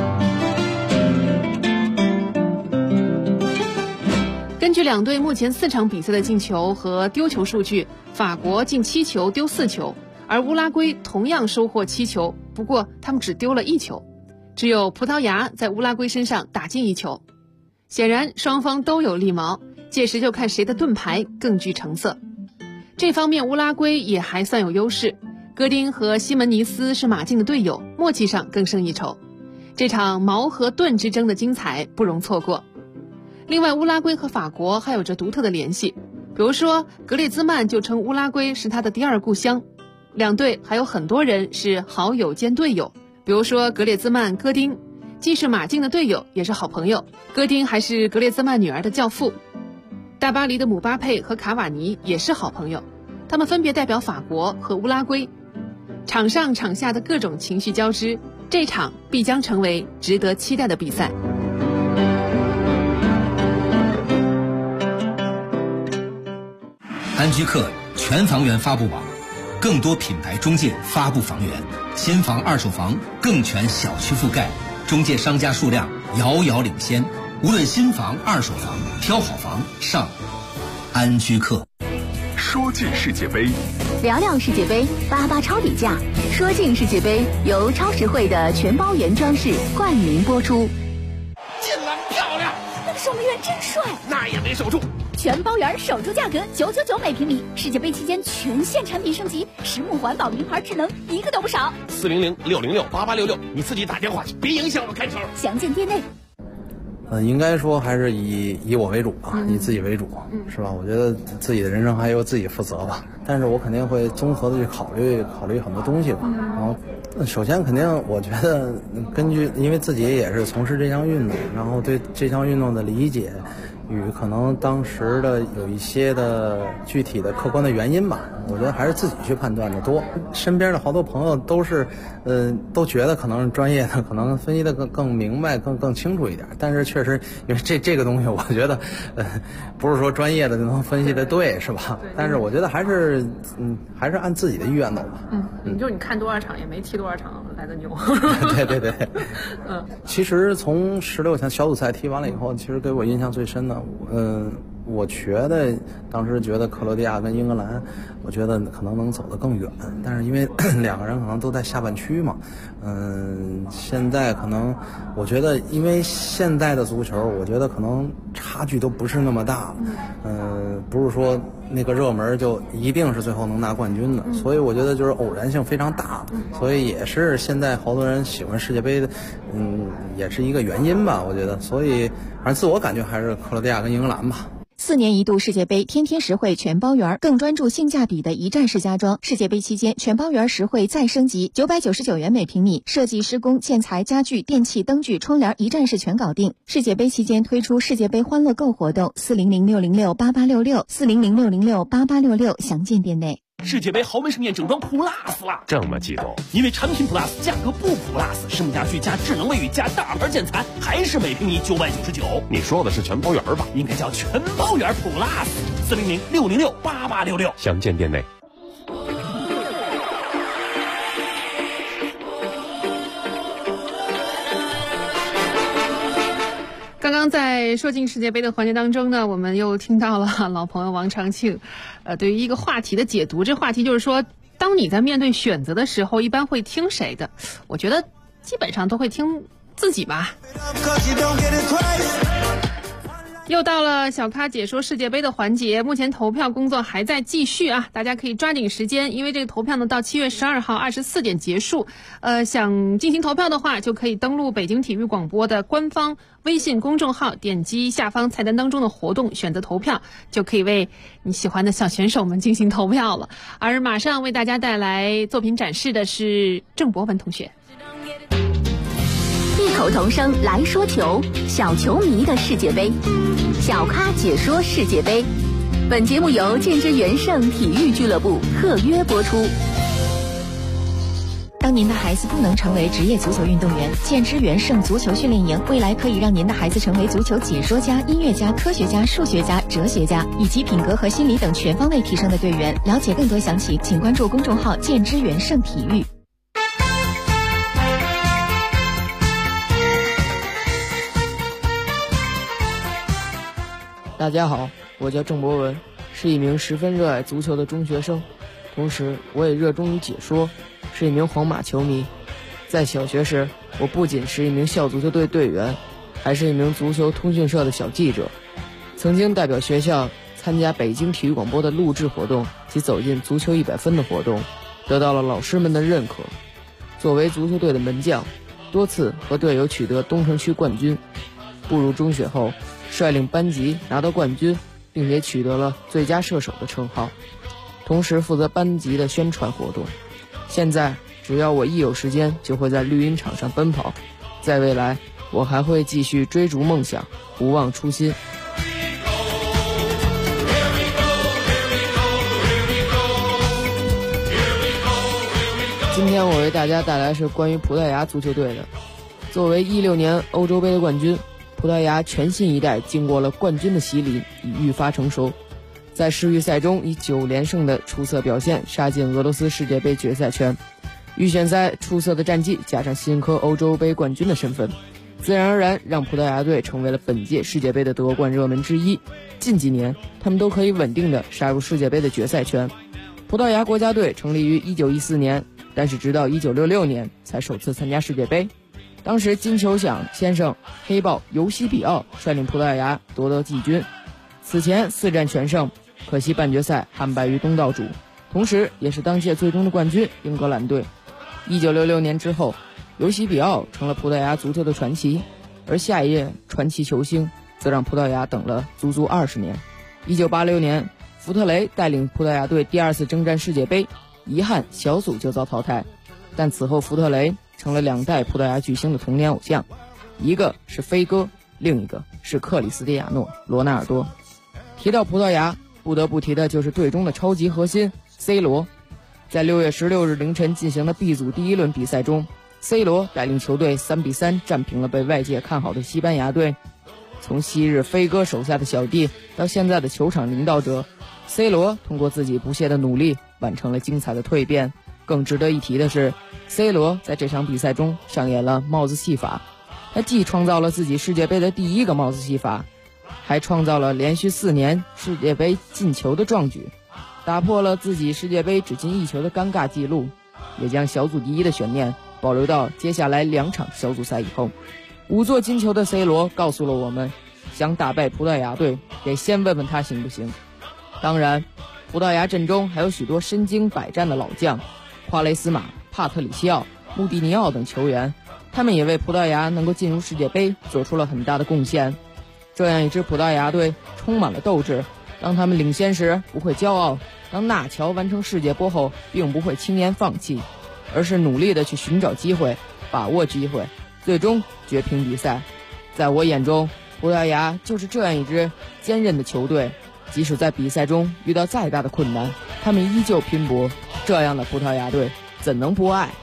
根据两队目前4场比赛的进球和丢球数据，法国进7球丢4球，而乌拉圭同样收获7球，不过他们只丢了1球，只有葡萄牙在乌拉圭身上打进1球。 显然双方都有利矛，届时就看谁的盾牌更具成色。这方面乌拉圭也还算有优势，戈丁和西门尼斯是马竞的队友，默契上更胜一筹。这场矛和盾之争的精彩不容错过。另外，乌拉圭和法国还有着独特的联系，比如说格列兹曼就称乌拉圭是他的第二故乡，两队还有很多人是好友兼队友，比如说格列兹曼、戈丁既是马竞的队友，也是好朋友。戈丁还是格列兹曼女儿的教父。大巴黎的姆巴佩和卡瓦尼也是好朋友，他们分别代表法国和乌拉圭。场上场下的各种情绪交织，这场必将成为值得期待的比赛。 安居客全房源发布网，更多品牌中介发布房源，新房、二手房更全小区覆盖，中介商家数量遥遥领先。无论新房、二手房，挑好房上安居客。 说进世界杯， 聊聊世界杯，88超底价。说进世界杯由超实惠的全包圆装饰冠名播出。 进了，漂亮！ 那个守门员真帅， 那也没守住。 全包圆首周价格999每平米，世界杯期间全线产品升级，实木环保、名牌智能，一个都不少。 400-606-8866，你自己打电话去，别影响我看球。 详见店内。 应该说还是以我为主吧，以自己为主，是吧？我觉得自己的人生还由自己负责吧。但是我肯定会综合的去考虑很多东西吧。然后，首先肯定我觉得根据，因为自己也是从事这项运动，然后对这项运动的理解与可能当时的有一些的具体的客观的原因吧，我觉得还是自己去判断的多。身边的好多朋友都是，都觉得可能专业的，可能分析的更明白、更清楚一点。但是确实，因为这个东西，我觉得，不是说专业的就能分析的对，是吧？但是我觉得还是按自己的意愿走吧。 就是你看多少场也没踢多少场来的牛。 对。其实从16强小组赛踢完了以后，其实给我印象最深的。我觉得当时觉得克罗地亚跟英格兰，我觉得可能能走得更远，但是因为两个人可能都在下半区嘛，现在可能我觉得因为现在的足球，我觉得可能差距都不是那么大了，不是说那个热门就一定是最后能拿冠军的，所以我觉得就是偶然性非常大，所以也是现在好多人喜欢世界杯的，也是一个原因吧，我觉得，所以反正自我感觉还是克罗地亚跟英格兰吧。 4年一度世界杯天天实惠全包圆，更专注性价比的一站式家装。世界杯期间全包圆实惠再升级，999元每平米，设计、施工、建材、家具、电器、灯具、窗帘一站式全搞定。世界杯期间推出世界杯欢乐购活动，400-606-8866，400-606-8866，详见店内。 世界杯豪门盛宴整装 Plus 了， 这么激动？ 因为产品 Plus 价格不 Plus， 实木家具加智能卫浴加大牌建材，还是每平米999。 你说的是全包圆吧？ 应该叫全包圆 Plus。400-606-8866， 详见店内。 刚刚在说进世界杯的环节当中呢，我们又听到了老朋友王长庆，对于一个话题的解读。这话题就是说，当你在面对选择的时候，一般会听谁的？我觉得基本上都会听自己吧。又到了小咖解说世界杯的环节，目前投票工作还在继续啊，大家可以抓紧时间，因为这个投票呢到7月12号24点结束。想进行投票的话，就可以登录北京体育广播的官方微信公众号，点击下方菜单当中的活动，选择投票，就可以为你喜欢的小选手们进行投票了。而马上为大家带来作品展示的是郑博文同学。 异口同声来说球，小球迷的世界杯，小咖解说世界杯。本节目由建之元盛体育俱乐部特约播出。 当您的孩子不能成为职业足球运动员，建之元盛足球训练营未来可以让您的孩子成为足球解说家、音乐家、科学家、数学家、哲学家，以及品格和心理等全方位提升的队员。了解更多详情，请关注公众号建之元盛体育。 大家好，我叫郑博文，是一名十分热爱足球的中学生，同时我也热衷于解说，是一名皇马球迷。在小学时，我不仅是一名校足球队队员， 还是一名足球通讯社的小记者，曾经代表学校参加北京体育广播的录制活动及走进足球100分的活动，得到了老师们的认可。作为足球队的门将，多次和队友取得东城区冠军。步入中学后，率领班级拿到冠军，并且取得了最佳射手的称号，同时负责班级的宣传活动。现在只要我一有时间，就会在绿茵场上奔跑。在未来，我还会继续追逐梦想，不忘初心。今天我为大家带来是关于葡萄牙足球队的。作为16年欧洲杯的冠军，葡萄牙全新一代经过了冠军的洗礼，已愈发成熟。在世预赛中以9连胜的出色表现杀进俄罗斯世界杯决赛圈，预选赛出色的战绩加上新科欧洲杯冠军的身份，自然而然让葡萄牙队成为了本届世界杯的夺冠热门之一。近几年他们都可以稳定地杀入世界杯的决赛圈。葡萄牙国家队成立于1914年，但是直到1966年才首次参加世界杯。当时金球奖先生黑豹尤西比奥率领葡萄牙夺得季军，此前4战全胜，可惜半决赛憾败于东道主，同时也是当届最终的冠军英格兰队。1966年之后，尤西比奥成了葡萄牙足球的传奇，而下一任传奇球星则让葡萄牙等了足足20年。1986年，福特雷带领葡萄牙队第2次征战世界杯，遗憾小组就遭淘汰，但此后福特雷成了2代葡萄牙巨星的童年偶像，一个是飞哥，另一个是克里斯蒂亚诺·罗纳尔多。提到葡萄牙，不得不提的就是队中的超级核心 C 罗。在6月16日凌晨进行的 B 组第1轮比赛中， C 罗带领球队3-3战平了被外界看好的西班牙队。从昔日飞哥手下的小弟到现在的球场领导者， C 罗通过自己不懈的努力完成了精彩的蜕变。更值得一提的是， C 罗在这场比赛中上演了帽子戏法，他既创造了自己世界杯的第1个帽子戏法，还创造了连续4年世界杯进球的壮举，打破了自己世界杯只进1球的尴尬记录，也将小组第1的悬念保留到接下来2场小组赛以后。5座进球的 C 罗告诉了我们，想打败葡萄牙队，得先问问他行不行。当然，葡萄牙阵中还有许多身经百战的老将，夸雷斯马、帕特里西奥、穆蒂尼奥等球员，他们也为葡萄牙能够进入世界杯做出了很大的贡献。这样一支葡萄牙队充满了斗志，当他们领先时不会骄傲，当纳乔完成世界波后并不会轻言放弃，而是努力地去寻找机会，把握机会，最终绝平比赛。在我眼中，葡萄牙就是这样一支坚韧的球队，即使在比赛中遇到再大的困难，他们依旧拼搏。这样的葡萄牙队怎能不爱？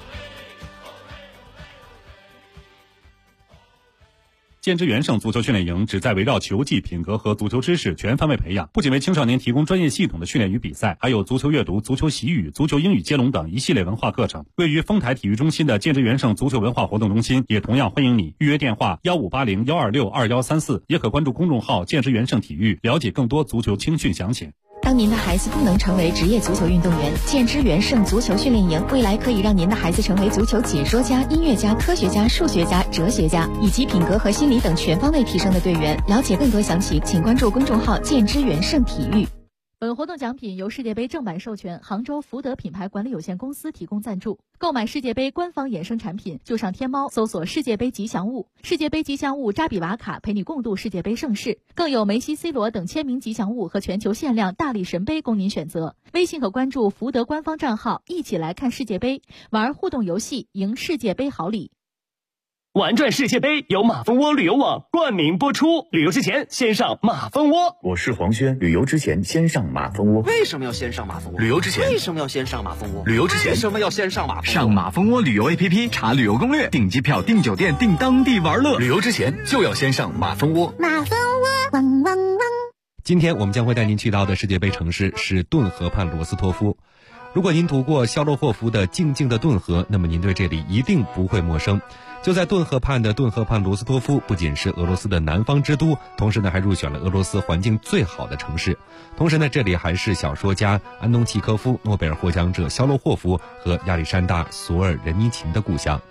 建之元盛足球训练营旨在围绕球技、品格和足球知识全方位培养，不仅为青少年提供专业系统的训练与比赛，还有足球阅读、足球习语、足球英语接龙等一系列文化课程。位于丰台体育中心的建之元盛足球文化活动中心也同样欢迎你，预约电话1580-126-2134，也可关注公众号建之元盛体育，了解更多足球青训详情。 当您的孩子不能成为职业足球运动员，建之元盛足球训练营未来可以让您的孩子成为足球解说家、音乐家、科学家、数学家、哲学家，以及品格和心理等全方位提升的队员。了解更多详情，请关注公众号建之元盛体育。本活动奖品由世界杯正版授权杭州福德品牌管理有限公司提供赞助。购买世界杯官方衍生产品，就上天猫搜索世界杯吉祥物，世界杯吉祥物扎比瓦卡陪你共度世界杯盛世，更有梅西、C 罗等签名吉祥物和全球限量大力神杯供您选择。微信和关注福德官方账号，一起来看世界杯，玩互动游戏，赢世界杯好礼。 玩转世界杯由马蜂窝旅游网冠名播出，旅游之前先上马蜂窝。 我是黄轩，旅游之前先上马蜂窝。 为什么要先上马蜂窝？ 旅游之前为什么要先上马蜂窝？ 旅游之前为什么要先上马蜂窝？ 上马蜂窝旅游 APP 查旅游攻略，订机票、订酒店、订当地玩乐。旅游之前就要先上马蜂窝。 马蜂窝，汪汪汪！ 今天我们将会带您去到的世界杯城市是顿河畔罗斯托夫。如果您读过肖洛霍夫的《静静的顿河》，那么您对这里一定不会陌生。就在顿河畔的顿河畔罗斯托夫，不仅是俄罗斯的南方之都，同时呢还入选了俄罗斯环境最好的城市。同时呢，这里还是小说家安东契科夫、诺贝尔获奖者肖洛霍夫和亚历山大·索尔仁尼琴的故乡。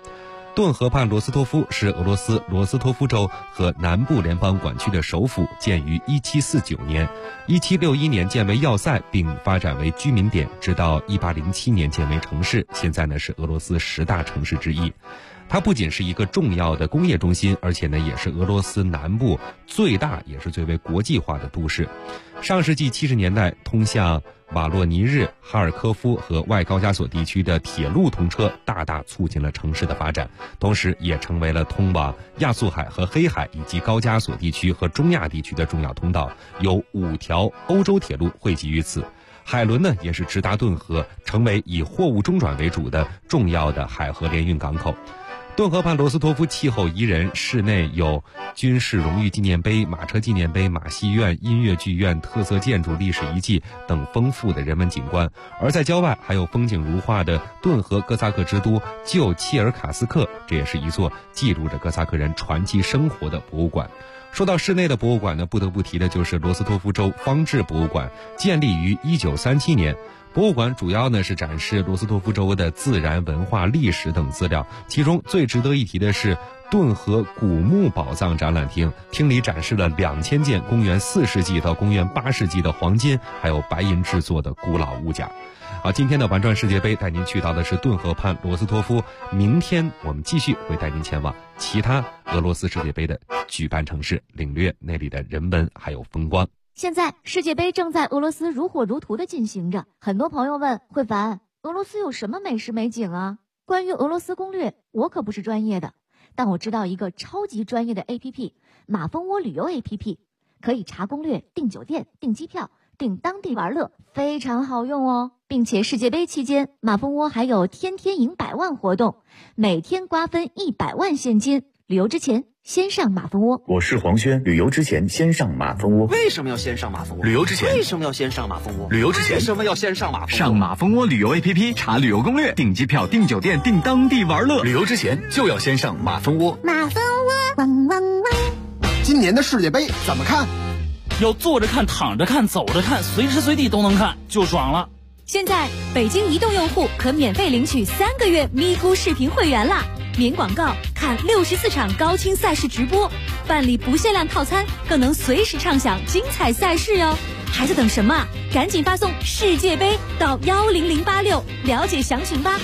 顿河畔罗斯托夫是俄罗斯罗斯托夫州和南部联邦管区的首府，建于1749年，1761年建为要塞，并发展为居民点，直到1807年建为城市，现在呢是俄罗斯10大城市之一。它不仅是一个重要的工业中心，而且呢也是俄罗斯南部最大也是最为国际化的都市。上世纪70年代，通向瓦洛尼日、哈尔科夫和外高加索地区的铁路通车大大促进了城市的发展，同时也成为了通往亚速海和黑海以及高加索地区和中亚地区的重要通道，有5条欧洲铁路汇集于此。海伦呢也是直达顿河，成为以货物中转为主的重要的海河联运港口。顿河畔罗斯托夫气候宜人，室内有军事荣誉纪念碑、马车纪念碑、马戏院、音乐剧院、特色建筑、历史遗迹等丰富的人文景观。而在郊外还有风景如画的顿河哥萨克之都旧切尔卡斯克，这也是一座记录着哥萨克人传奇生活的博物馆。说到室内的博物馆呢，不得不提的就是罗斯托夫州方志博物馆，建立于1937年。博物馆主要呢是展示罗斯托夫州的自然、文化、历史等资料，其中最值得一提的是顿河古墓宝藏展览厅，厅里展示了2000件公元4世纪到公元8世纪的黄金还有白银制作的古老物件。今天的玩转世界杯带您去到的是顿河畔罗斯托夫，明天我们继续会带您前往其他俄罗斯世界杯的举办城市，领略那里的人文还有风光。 现在世界杯正在俄罗斯如火如荼地进行着，很多朋友问慧凡，俄罗斯有什么美食美景啊？关于俄罗斯攻略，我可不是专业的，但我知道一个超级专业的 APP， 马蜂窝旅游 APP， 可以查攻略、订酒店、订机票、订当地玩乐，非常好用哦。并且世界杯期间，马蜂窝还有天天赢100万活动，每天瓜分100万现金。旅游之前先上马蜂窝。 我是黄轩，旅游之前先上马蜂窝。 为什么要先上马蜂窝？ 旅游之前为什么要先上马蜂窝？ 旅游之前为什么要先上马蜂窝？ 上马蜂窝旅游 APP 查旅游攻略，订机票、订酒店、订当地玩乐。 旅游之前就要先上马蜂窝。 马蜂窝，汪汪汪！ 今年的世界杯怎么看？ 要坐着看、躺着看、走着看，随时随地都能看，就爽了。 现在北京移动用户可免费领取3个月咪咕视频会员啦！免广告看64场高清赛事直播，办理不限量套餐，更能随时畅享精彩赛事哟！还在等什么？赶紧发送世界杯到10086了解详情吧。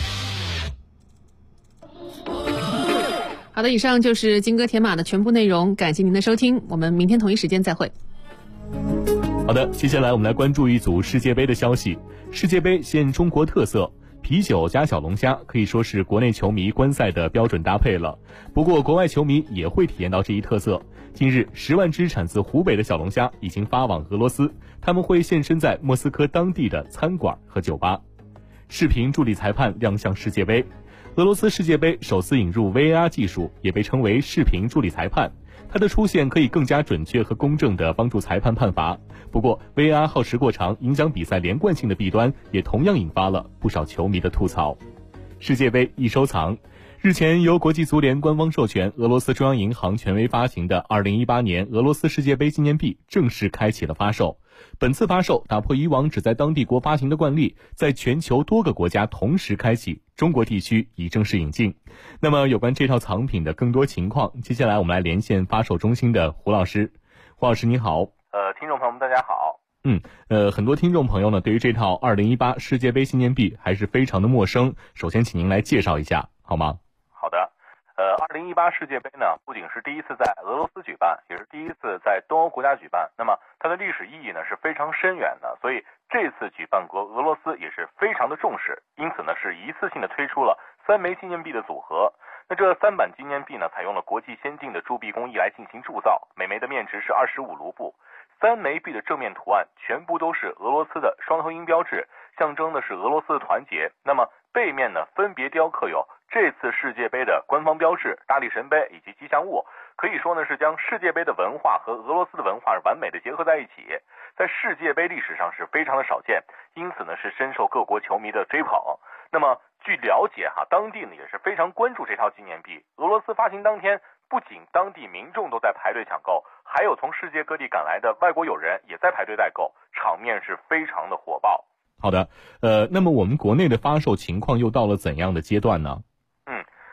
好的，以上就是金戈铁马的全部内容，感谢您的收听，我们明天同一时间再会。 好的，接下来我们来关注一组世界杯的消息。世界杯现中国特色，啤酒加小龙虾可以说是国内球迷观赛的标准搭配了。不过国外球迷也会体验到这一特色。近日10万只产自湖北的小龙虾已经发往俄罗斯，他们会现身在莫斯科当地的餐馆和酒吧。视频助理裁判亮相世界杯。俄罗斯世界杯首次引入 VAR 技术，也被称为视频助理裁判。它的出现可以更加准确和公正地帮助裁判判罚。不过 VAR 耗时过长，影响比赛连贯性的弊端也同样引发了不少球迷的吐槽。世界杯易收藏。日前由国际足联官方授权，俄罗斯中央银行权威发行的2018年俄罗斯世界杯纪念币正式开启了发售。本次发售打破以往只在当地国发行的惯例，在全球多个国家同时开启，中国地区已正式引进。那么有关这套藏品的更多情况，接下来我们来连线发售中心的胡老师。胡老师你好。 听众朋友们大家好。 很多听众朋友呢对于这套2018世界杯纪念币还是非常的陌生，首先请您来介绍一下好吗？ 好的。2018世界杯呢，不仅是第一次在俄罗斯举办，也是第一次在东欧国家举办。那么它的历史意义呢是非常深远的，所以这次举办国俄罗斯也是非常的重视，因此呢是一次性的推出了3枚纪念币的组合。那这3版纪念币呢，采用了国际先进的铸币工艺来进行铸造，每枚的面值是25卢布。3枚币的正面图案全部都是俄罗斯的双头鹰标志，象征的是俄罗斯的团结。那么背面呢，分别雕刻有这次世界杯的官方标志、大力神杯以及吉祥物，可以说呢是将世界杯的文化和俄罗斯的文化完美的结合在一起，在世界杯历史上是非常的少见，因此呢是深受各国球迷的追捧。那么据了解当地呢也是非常关注这套纪念币。俄罗斯发行当天，不仅当地民众都在排队抢购，还有从世界各地赶来的外国友人也在排队代购，场面是非常的火爆。 好的，那么我们国内的发售情况又到了怎样的阶段呢？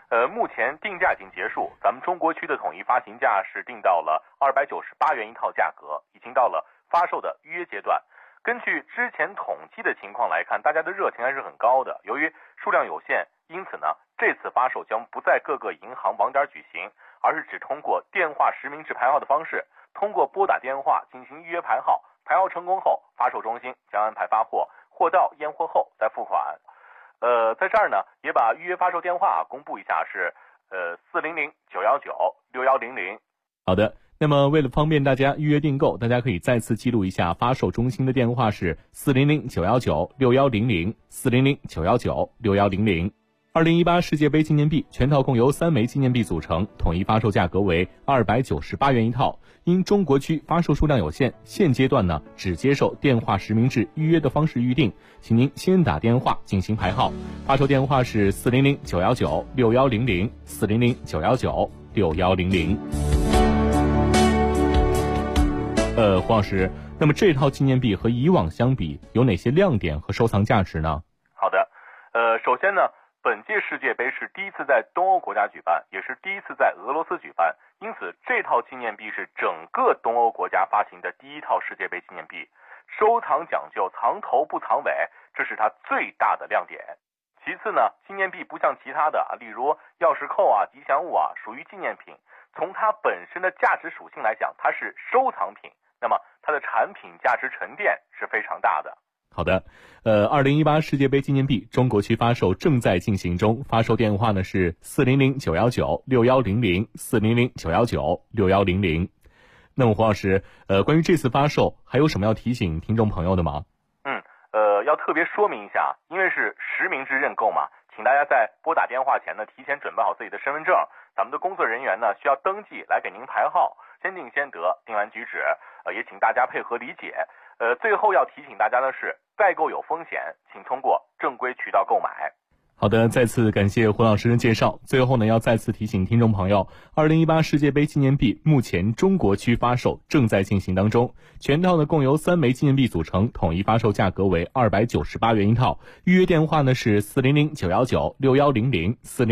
目前定价已经结束，咱们中国区的统一发行价是定到了298元一套价格，已经到了发售的预约阶段。根据之前统计的情况来看，大家的热情还是很高的。由于数量有限，因此呢，这次发售将不在各个银行网点举行，而是只通过电话实名制排号的方式，通过拨打电话进行预约排号，排号成功后，发售中心将安排发货，货到验货后再付款。在这儿呢，也把预约发售电话公布一下，是400-919-6100。 好的，那么为了方便大家预约订购，大家可以再次记录一下发售中心的电话是400-919-6100 400-919-6100。2018世界杯纪念币全套共由3枚纪念币组成，统一发售价格为298元一套。因中国区发售数量有限，现阶段呢只接受电话实名制预约的方式预定，请您先打电话进行排号。发售电话是400-919-6100 400-919-6100。黄老师，那么这套纪念币和以往相比，有哪些亮点和收藏价值呢？ 好的，首先呢，本届世界杯是第一次在东欧国家举办，也是第一次在俄罗斯举办，因此这套纪念币是整个东欧国家发行的第一套世界杯纪念币，收藏讲究藏头不藏尾，这是它最大的亮点。其次呢，纪念币不像其他的例如钥匙扣啊、吉祥物啊，属于纪念品，从它本身的价值属性来讲，它是收藏品，那么它的产品价值沉淀是非常大的。 好的，2018世界杯纪念币中国区发售正在进行中，发售电话呢是400-919-6100 400-919-6100。那么黄老师，关于这次发售还有什么要提醒听众朋友的吗？ 要特别说明一下，因为是实名制认购嘛，请大家在拨打电话前呢，提前准备好自己的身份证，咱们的工作人员呢需要登记来给您排号，先定先得，定完举止，也请大家配合理解。最后要提醒大家的是，代购有风险，请通过正规渠道购买。 好的，再次感谢胡老师的介绍。最后呢，要再次提醒听众朋友，2018世界杯纪念币目前中国区发售正在进行当中，全套呢共由3枚纪念币组成，统一发售价格为298元一套。预约电话呢是400-919-6100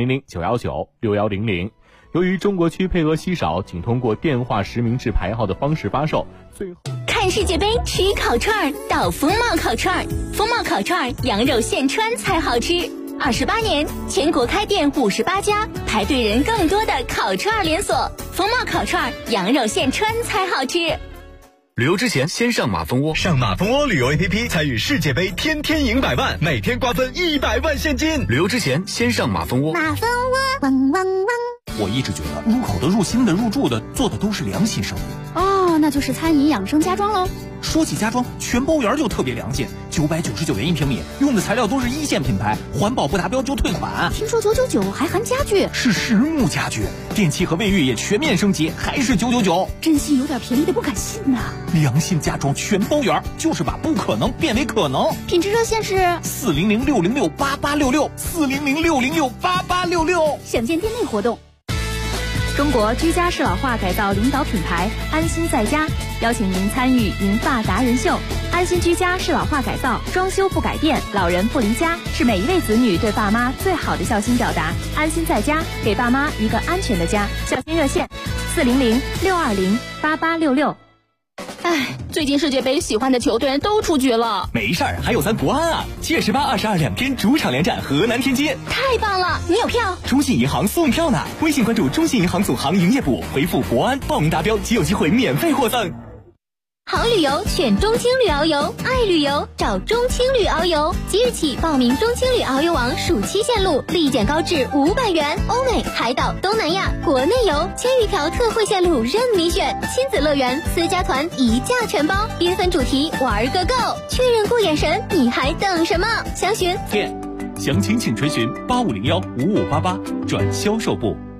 400-919-6100。由于中国区配额稀少，仅通过电话实名制排号的方式发售。最后看世界杯吃烤串到风貌烤串，风貌烤串羊肉现穿才好吃。28年，全国开店58家，排队人更多的烤串连锁。风貌烤串羊肉现穿才好吃。 旅游之前先上马蜂窝，上马蜂窝旅游 APP 参与世界杯，天天赢100万，每天瓜分100万现金。旅游之前先上马蜂窝。 马蜂窝，汪汪汪。 我一直觉得入口的、入心的、入住的做的都是良心生意。 哦，那就是餐饮养生家装喽。 说起家装，全包园就特别良心，999元一平米，用的材料都是1线品牌，环保不达标就退款。 听说999还含家具， 是实木家具，电器和卫浴也全面升级，还是999。 真心有点便宜的不敢信呐。 良心家装全包园，就是把不可能变为可能。 品质热线是 400-606-8866 400-606-8866。 详见店内活动。 中国居家适老化改造领导品牌安心在家邀请您参与银发达人秀。安心居家适老化改造，装修不改变，老人不离家，是每一位子女对爸妈最好的孝心表达。安心在家，给爸妈一个安全的家。孝心热线400-620-8866。 最近世界杯喜欢的球队都出局了。 没事儿，还有咱国安啊！7月18、22两天主场连战河南天津。 太棒了！你有票？ 中信银行送票呢，微信关注中信银行总行营业部，回复国安报名达标即有机会免费获赠。 好旅游选中青旅遨游，爱旅游找中青旅遨游。即日起报名中青旅遨游网暑期线路，立减高至500元。欧美、海岛、东南亚、国内游，1000余条特惠线路任你选。亲子乐园、私家团一价全包，缤纷主题玩个够。确认过眼神，你还等什么？详询详情请垂询8501-5588转销售部。